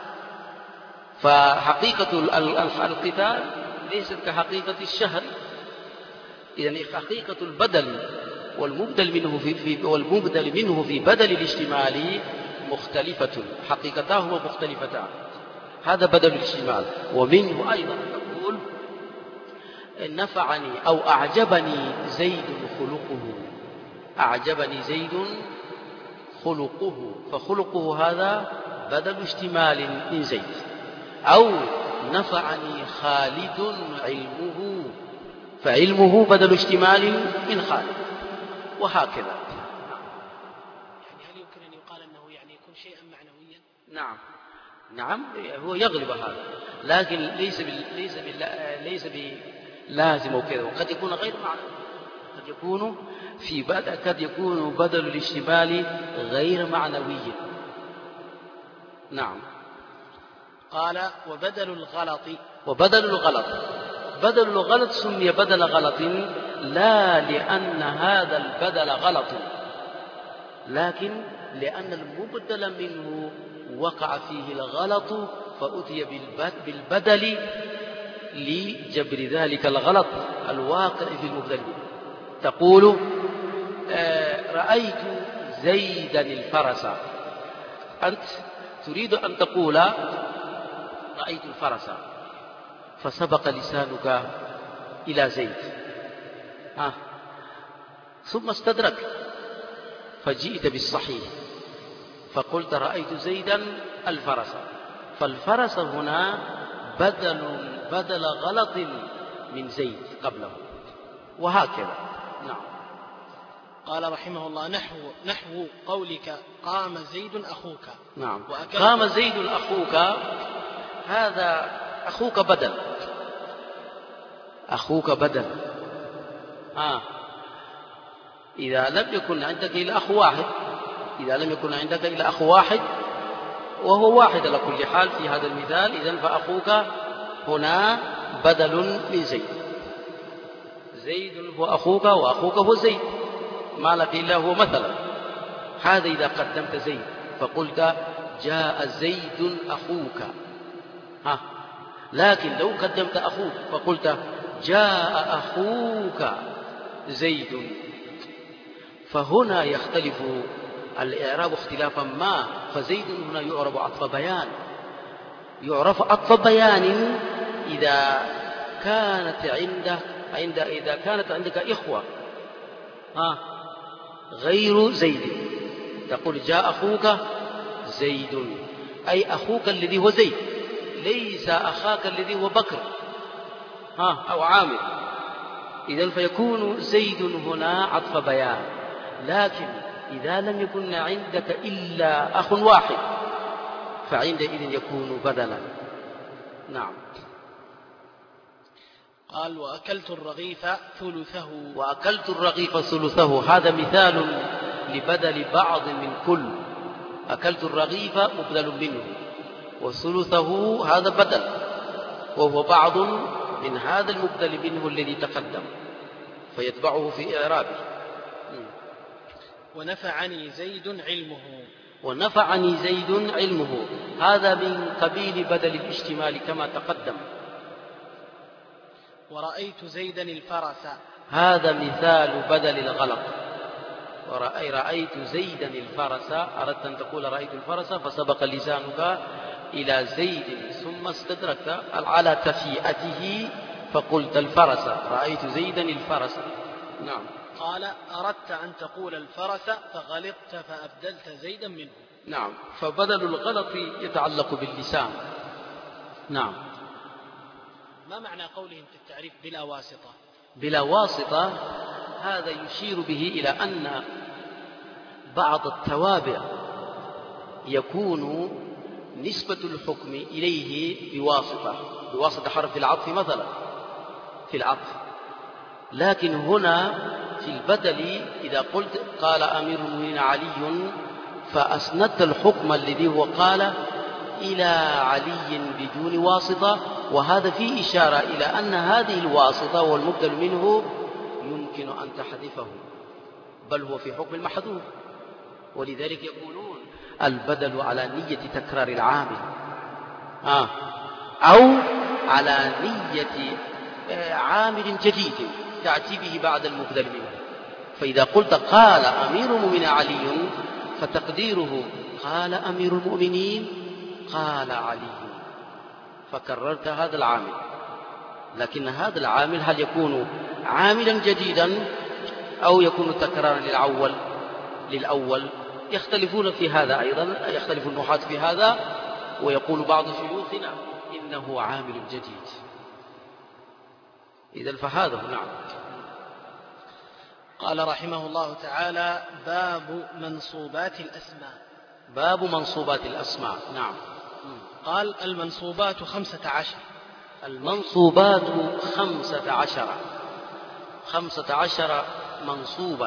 فحقيقة القتال ليست كحقيقة الشهر. يعني حقيقة البدل والمبدل منه في بدل الاشتمال مختلفة، حقيقتاهما مختلفتان، هذا بدل الاشتمال. ومنه أيضا نقول: نفعني أو أعجبني زيد خلقه، أعجبني زيد خلقه، فخلقه هذا بدل اشتمال من زيد. أو نفعني خالد علمه، فعلمه بدل اشتمال من خالد، وهكذا. يعني هل يمكن أن يقال أنه يعني يكون شيئا معنويا؟ نعم هو يغلب هذا، لكن ليس بلازم وكذا، وقد يكون غير معنوي، قد يكون بدل الاشتمال غير معنوي. نعم. قال: بدل الغلط سمي بدل غلط لا لأن هذا البدل غلط، لكن لأن المبدل منه وقع فيه الغلط، فأتي بالبدل لجبر ذلك الغلط الواقع في المبدل منه. تقول: رأيت زيدا الفرس، أنت تريد أن تقول رأيت الفرس، فسبق لسانك إلى زيد، ثم استدرك فجئت بالصحيح فقلت: رأيت زيدا الفرس، فالفرس هنا بدل غلط من زيد قبله، وهكذا. نعم. قال رحمه الله: نحو قولك: قام زيد أخوك. نعم. قام زيد أخوك، هذا أخوك بدل. إذا لم يكن عندك إلا أخ واحد، وهو واحد على كل حال في هذا المثال، إذن فأخوك هنا بدل من زيد هو أخوك، وأخوك هو زيد، ما لك إلا هو مثلا. هذا إذا قدمت زيد فقلت: جاء زيد أخوك. لكن لو قدمت أخوك فقلت: جاء أخوك زيد، فهنا يختلف الإعراب اختلافا ما، فزيد هنا يعرب عطف بيان إذا كانت عندك إخوة غير زيد، تقول: جاء أخوك زيد، أي أخوك الذي هو زيد، ليس أخاك الذي هو بكر أو عامر. إذن فيكون زيد هنا عطف بيان. لكن إذا لم يكن عندك إلا أخ واحد فعندئذ يكون بدلا. نعم. قال: وأكلت الرغيف ثلثه، هذا مثال لبدل بعض من كل. أكلت الرغيف مبدل منه، وثلثه هذا بدل، وهو بعض من هذا المبدل منه الذي تقدم، فيتبعه في إعرابه. ونفعني زيد علمه، هذا من قبيل بدل الاشتمال كما تقدم. ورأيت زيدا الفرس، هذا مثال بدل الغلط. رأيت زيدا الفرس، أردت أن تقول رأيت الفرس فسبق لسانك إلى زيد ثم استدركت على تفيئته فقلت الفرس، رأيت زيدا الفرس. نعم. قال أردت أن تقول الفرس فغلطت فأبدلت زيدا منه. نعم، فبدل الغلط يتعلق باللسان. نعم. ما معنى قولهم في التعريف بلا واسطة؟ بلا واسطة هذا يشير به إلى أن بعض التوابع يكون نسبة الحكم إليه بواسطة حرف العطف مثلا في العطف، لكن هنا في البدل إذا قلت قال أمير المؤمنين علي فأسندت الحكم الذي هو قال إلى علي بدون واسطة، وهذا فيه إشارة إلى أن هذه الواسطة والمبدل منه يمكن أن تحذفه، بل هو في حكم المحذوف. ولذلك يقولون البدل على نية تكرار العامل أو على نية عامل جديد تأتي به بعد المبدل منه. فإذا قلت قال أمير المؤمنين علي فتقديره قال أمير المؤمنين قال علي، فكررت هذا العامل، لكن هذا العامل هل يكون عاملا جديدا أو يكون تكرارا للأول؟ يختلفون في هذا أيضا، يختلف النحاة في هذا، ويقول بعض شيوخنا إنه عامل جديد. إذن فهذا. نعم. قال رحمه الله تعالى: باب منصوبات الأسماء. باب منصوبات الأسماء. نعم. قال: المنصوبات 15. المنصوبات 15 منصوبا.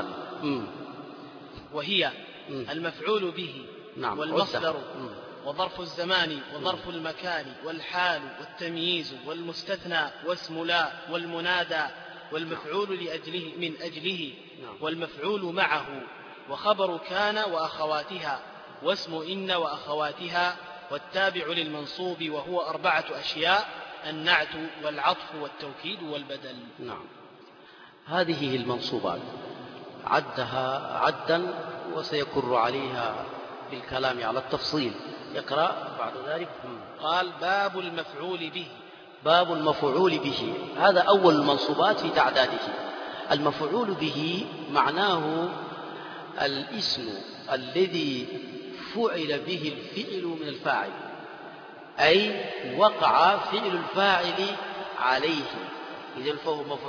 وهي المفعول به، نعم، والمصدر، وظرف الزمان، وظرف المكان، والحال، والتمييز، والمستثنى، واسم لا، والمنادى، والمفعول لأجله من أجله، والمفعول معه، وخبر كان وأخواتها، واسم إن وأخواتها، والتابع للمنصوب وهو 4 أشياء: النعت والعطف والتوكيد والبدل. نعم. هذه هي المنصوبات، عدها عدا وسيكر عليها بالكلام على التفصيل. يقرأ بعد ذلك. قال: باب المفعول به. باب المفعول به، هذا أول المنصوبات في تعداده. المفعول به معناه الاسم الذي فعل به الفعل من الفاعل، أي وقع فعل الفاعل عليه، إذن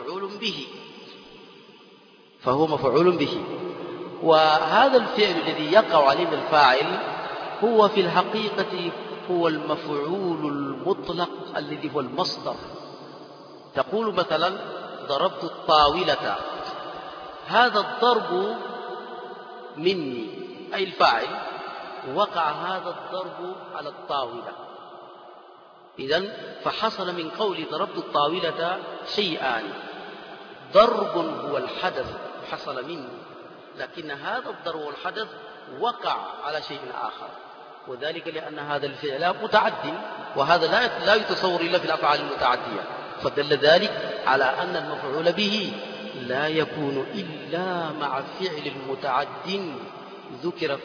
فهو مفعول به. وهذا الفعل الذي يقع عليه الفاعل هو في الحقيقة هو المفعول المطلق الذي هو المصدر. تقول مثلا ضربت الطاولة، هذا الضرب مني أي الفاعل، وقع هذا الضرب على الطاولة. إذن فحصل من قول ضربت الطاولة شيئان: ضرب هو الحدث حصل مني، لكن هذا الضرب والحدث وقع على شيء آخر، وذلك لأن هذا الفعل متعد، وهذا لا يتصور إلا في الأفعال المتعدية، فدل ذلك على أن المفعول به لا يكون إلا مع فعل متعد ذكر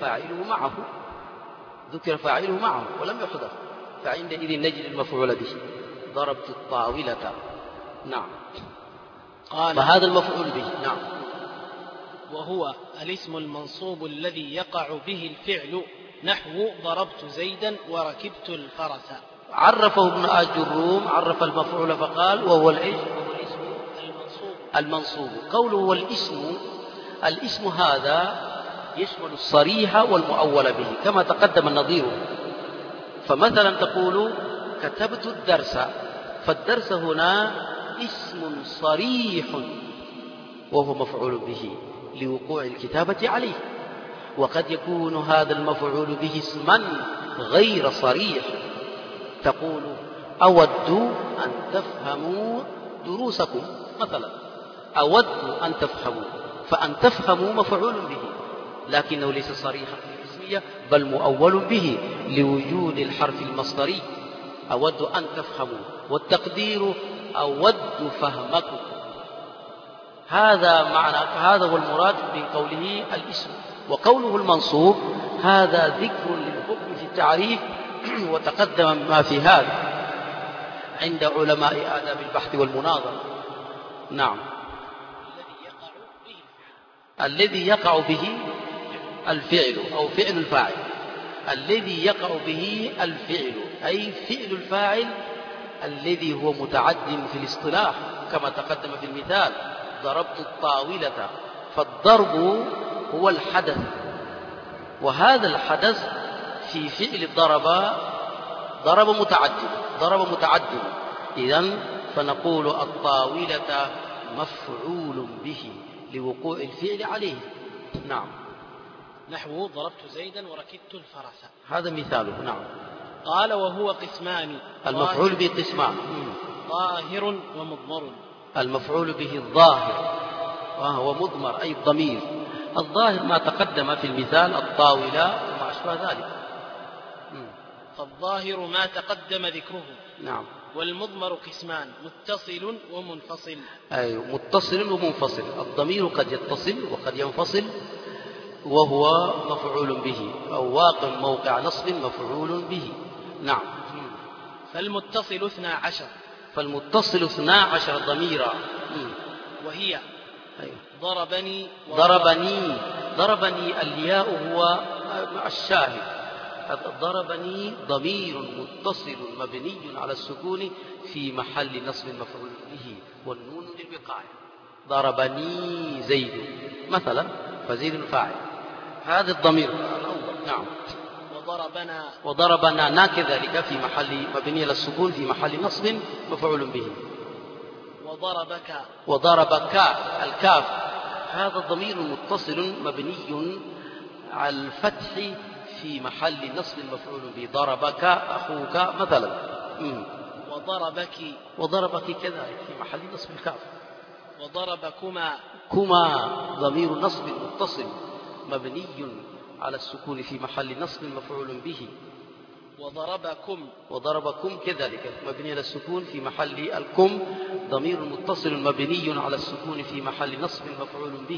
فاعله معه ولم يحدث، فعندئذ نجد المفعول به. ضربت الطاولة. نعم. قال: فهذا المفعول به. نعم. وهو الاسم المنصوب الذي يقع به الفعل، نحو ضربت زيدا وركبت الفرس. عرفه ابن آج الروم، عرف المفعول فقال وهو الاسم المنصوب. قوله هو الاسم هذا يشمل الصريح والمؤول به كما تقدم النظير. فمثلا تقول كتبت الدرس، فالدرس هنا اسم صريح وهو مفعول به لوقوع الكتابة عليه. وقد يكون هذا المفعول به اسما غير صريح، تقول أود أن تفهموا دروسكم مثلا، أود أن تفهموا، فأن تفهموا مفعول به لكنه ليس صريحا في الاسمية بل مؤول به لوجود الحرف المصدري أود أن تفهموا، والتقدير أود فهمكم. هذا معنى، هذا هو المراد من قوله الاسم. وقوله المنصوب هذا ذكر للحكم في التعريف وتقدم ما في هذا. عند علماء آداب البحث والمناظرة. نعم. الذي يقع به الفعل أو فعل الفاعل. الذي يقع به الفعل أي فعل الفاعل الذي هو متعد في الاصطلاح كما تقدم في المثال: ضربت الطاولة. فالضرب هو الحدث، وهذا الحدث في فعل ضرب متعدد. إذن فنقول الطاولة مفعول به لوقوع الفعل عليه. نعم. نحو ضربت زيدا وركبت الفرس، هذا مثاله. نعم. قال وهو قسمان. المفعول به قسمان: ظاهر ومضمر. المفعول به الظاهر وهو مضمر أي الضمير. الظاهر ما تقدم في المثال: الطاولة وما أشبه ذلك. فالظاهر ما تقدم ذكره. نعم. والمضمر قسمان: متصل ومنفصل. أي متصل ومنفصل. الضمير قد يتصل وقد ينفصل وهو مفعول به، أو واقع موقع نصب مفعول به. نعم. فالمتصل 12. فالمتصل 12 ضميرا. وهي ضربني الياء هو الشاهد. ضربني ضمير متصل مبني على السكون في محل نصب مفعول به، والنون للوقاية. ضربني زيد مثلا، فزيد الفاعل. هذا الضمير الأول. نعم. وضربنا كذلك في محل مبني على السكون في محل نصب مفعول به. وضربك الكاف، هذا الضمير متصل مبني على الفتح في محل نصب مفعول به. ضربك أخوك مثلا. وضربك كذلك في محل نصب الكاف. كما ضمير نصب متصل مبني على السكون في محل نصب مفعول به. وضربكم كذلك مبني على السكون في محل الكم ضمير متصل مبني على السكون في محل نصب مفعول به.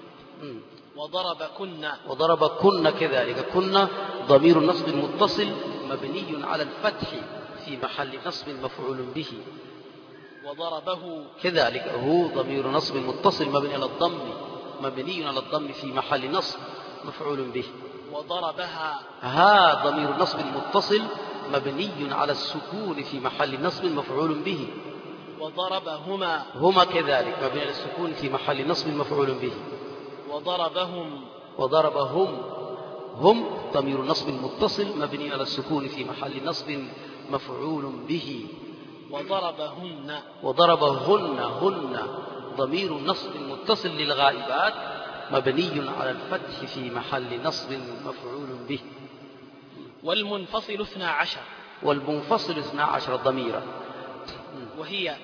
وضربكن كذلك، كن ضمير نصب متصل مبني على الفتح في محل نصب مفعول به. وضربه كذلك هو ضمير نصب متصل مبني على الضم في محل نصب مفعول به. وضربها ضمير نصب متصل مبني على السكون في محل نصب مفعول به. وضربهما كذلك مبني على السكون في محل نصب مفعول به. وضربهم هم ضمير نصب متصل مبني على السكون في محل نصب مفعول به. وضربهن ضمير نصب متصل للغائبات مبني على الفتح في محل نصب مفعول به. والمنفصل 12. والمنفصل 12 ضميرا. وهي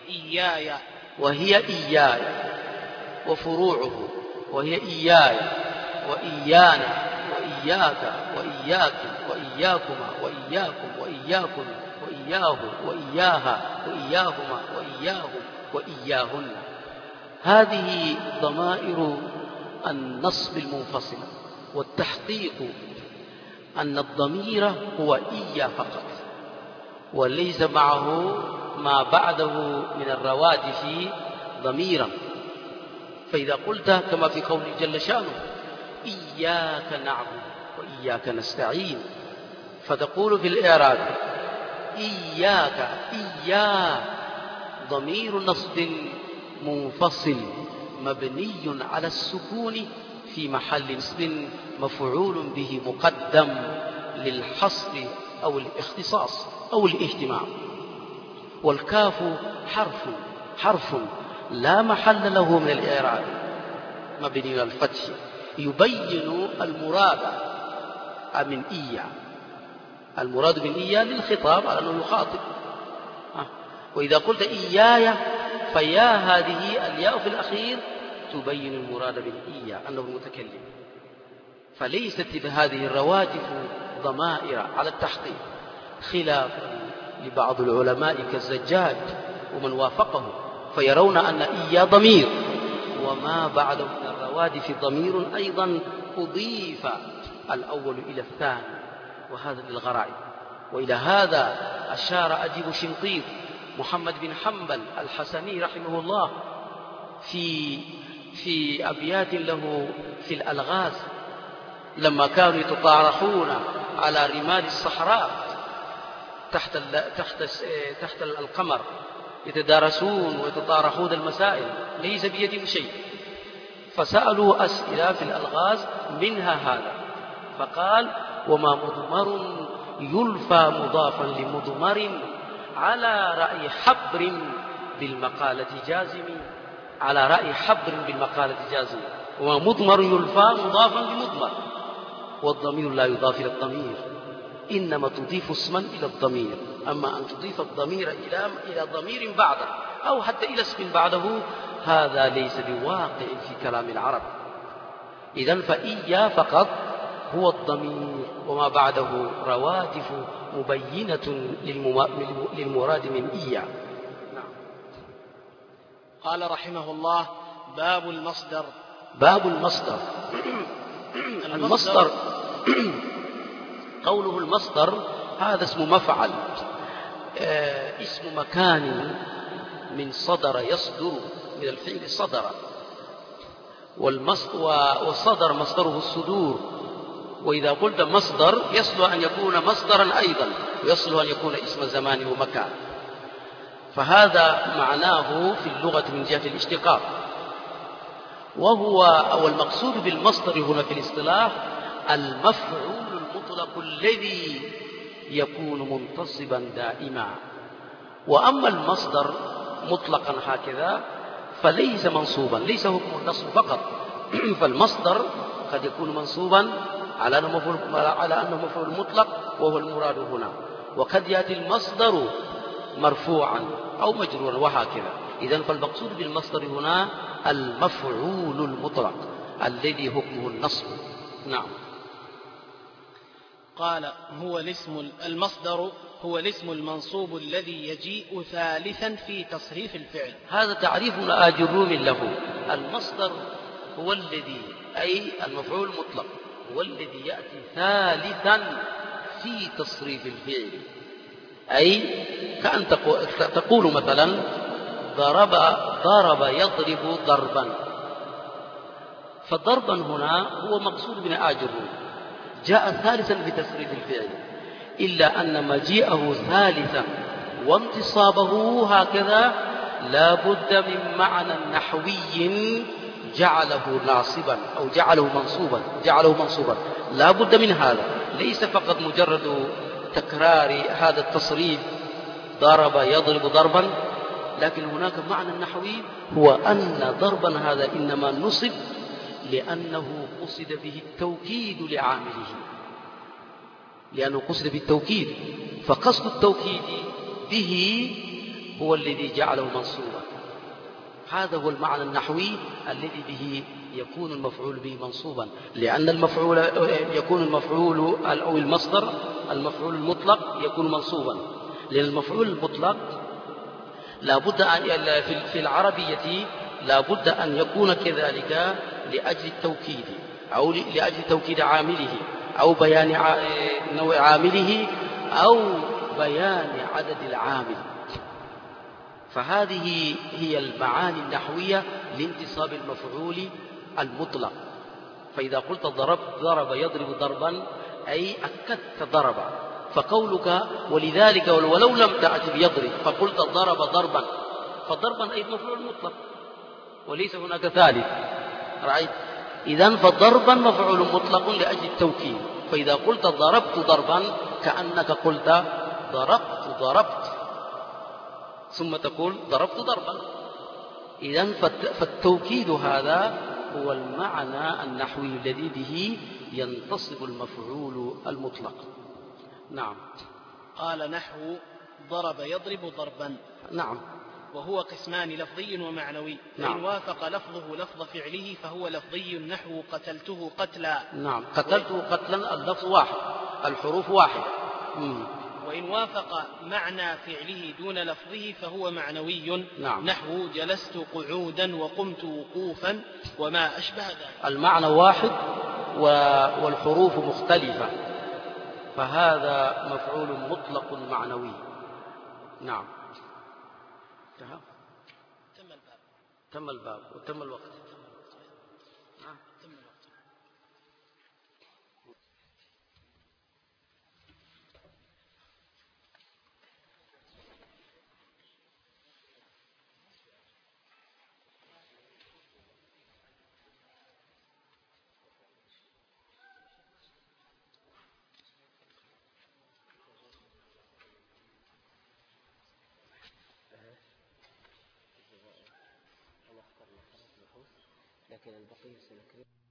إياي وفروعه، وهي إياي وإيانا وإياك وإياكم وإياكما وإياكم وإياكم وإياه وإياها وإياهما وإياهم وإياهن. هذه ضمائر النصب المنفصلة. والتحقيق أن الضمير هو إيا فقط، وليس معه ما بعده من الروادف ضميرا. فإذا قلت كما في قوله جل شأنه: إياك نعبد وإياك نستعين، فتقول في الإعراب: إيا ضمير نصب منفصل مبني على السكون في محل نصب مفعول به مقدم للحصر أو الاختصاص أو الاجتماع. والكاف حرف لا محل له من الإعراب مبني على الفتح، يبين المراد من إيا. المراد من إيا للخطاب على أنه يخاطب. وإذا قلت إياي فيا هذه الياء في الأخير تبين المراد من إيا أنه المتكلم. فليست هذه الروادف ضمائر على التحقيق، خلافا لبعض العلماء كالزجاج ومن وافقه، فيرون أن إيا ضمير وما بعده من الروادف ضمير أيضا أضيف الأول إلى الثاني، وهذا للغرائب. وإلى هذا أشار أديب شنقيط محمد بن حنبل الحسني رحمه الله في أبيات له في الألغاز لما كانوا يتطارحون على رمال الصحراء تحت القمر يتدارسون ويتطارحون المسائل ليس بيدهم شيء، فسألوا أسئلة في الألغاز منها هذا، فقال: وما مضمر يلفى مضافا لمضمر على رأي حبر بالمقالة جازم، على رأي حبر بالمقالة جازم. وما مضمر يلفى مضافا لمضمر، والضمير لا يضاف إلى الضمير، إنما تضيف اسما إلى الضمير. أما أن تضيف الضمير إلى ضمير بعده أو حتى إلى اسم بعده هذا ليس بواقع في كلام العرب. إذن فإيا فقط هو الضمير، وما بعده روادف مبينة للمراد من إيا. قال رحمه الله: باب المصدر. باب المصدر. المصدر قوله المصدر هذا اسم مفعل، اسم مكان من صدر يصدر، من الفعل صدر، والصدر مصدره الصدور. وإذا قلت مصدر يصلح أن يكون مصدرا أيضا، ويصلح أن يكون اسم زمان ومكان، فهذا معناه في اللغة من جهة الاشتقاق. أو المقصود بالمصدر هنا في الاصطلاح المفعول المطلق الذي يكون منتصبا دائما. وأما المصدر مطلقا هكذا فليس منصوبا، ليس حكم النصب فقط فالمصدر قد يكون منصوبا على أنه مفعول مطلق وهو المراد هنا، وقد يأتي المصدر مرفوعا أو مجرورا وهكذا. إذن فالمقصود بالمصدر هنا المفعول المطلق الذي حكمه النصب. نعم. قال: المصدر هو الاسم المنصوب الذي يجيء ثالثا في تصريف الفعل. هذا تعريف آجروم له. المصدر هو الذي، أي المفعول المطلق، هو الذي يأتي ثالثا في تصريف الفعل. أي كأن تقول مثلا: ضرب يضرب ضربا، فضربا هنا هو مقصود من آجروم، جاء ثالثا في تصريف الفعل، إلا أن مجيئه ثالثا وانتصابه هكذا لا بد من معنى نحوي جعله ناصبا أو جعله منصوبا، لا بد من هذا، ليس فقط مجرد تكرار هذا التصريف ضرب يضرب ضربا، لكن هناك معنى نحوي هو أن ضربا هذا إنما نصب لأنه قصد به التوكيد لعامله، لأنه قصد بالتوكيد، فقصد التوكيد به هو الذي جعله منصوبا. هذا هو المعنى النحوي الذي به يكون المفعول به منصوبا، لأن المفعول يكون المفعول أو المصدر المفعول المطلق يكون منصوبا، لأن المفعول المطلق لابد في العربية لابد أن يكون كذلك لأجل التوكيد أو لأجل توكيد عامله أو بيان نوع عامله أو بيان عدد العامل. فهذه هي المعاني النحوية لانتصاب المفعول المطلق. فإذا قلت ضرب يضرب ضربا أي أكدت ضرب، فقولك ولذلك ولو لم تأت بيضرب فقلت ضرب ضربا، فضربا أي مفعول مطلق وليس هناك ثالث، رأيت؟ إذن فضربا مفعول مطلق لأجل التوكيد. فإذا قلت ضربت ضربا كأنك قلت ضربت ثم تقول ضربت ضربا. إذن فالتوكيد هذا هو المعنى النحوي الذي به ينتصب المفعول المطلق. نعم. قال: نحو ضرب يضرب ضربا. نعم. وهو قسمان لفظي ومعنوي. نعم. فإن وافق لفظه لفظ فعله فهو لفظي نحو قتلته قتلا. نعم. قتلته قتلا اللفظ واحد، الحروف واحد. وإن وافق معنى فعله دون لفظه فهو معنوي. نعم. نحو جلست قعودا وقمت وقوفا وما أشبه ذلك. المعنى واحد والحروف مختلفة، فهذا مفعول مطلق معنوي. نعم. نعم تم الباب. تم الباب وتم الوقت. نعم تم الوقت. لكن البقية سنكرر.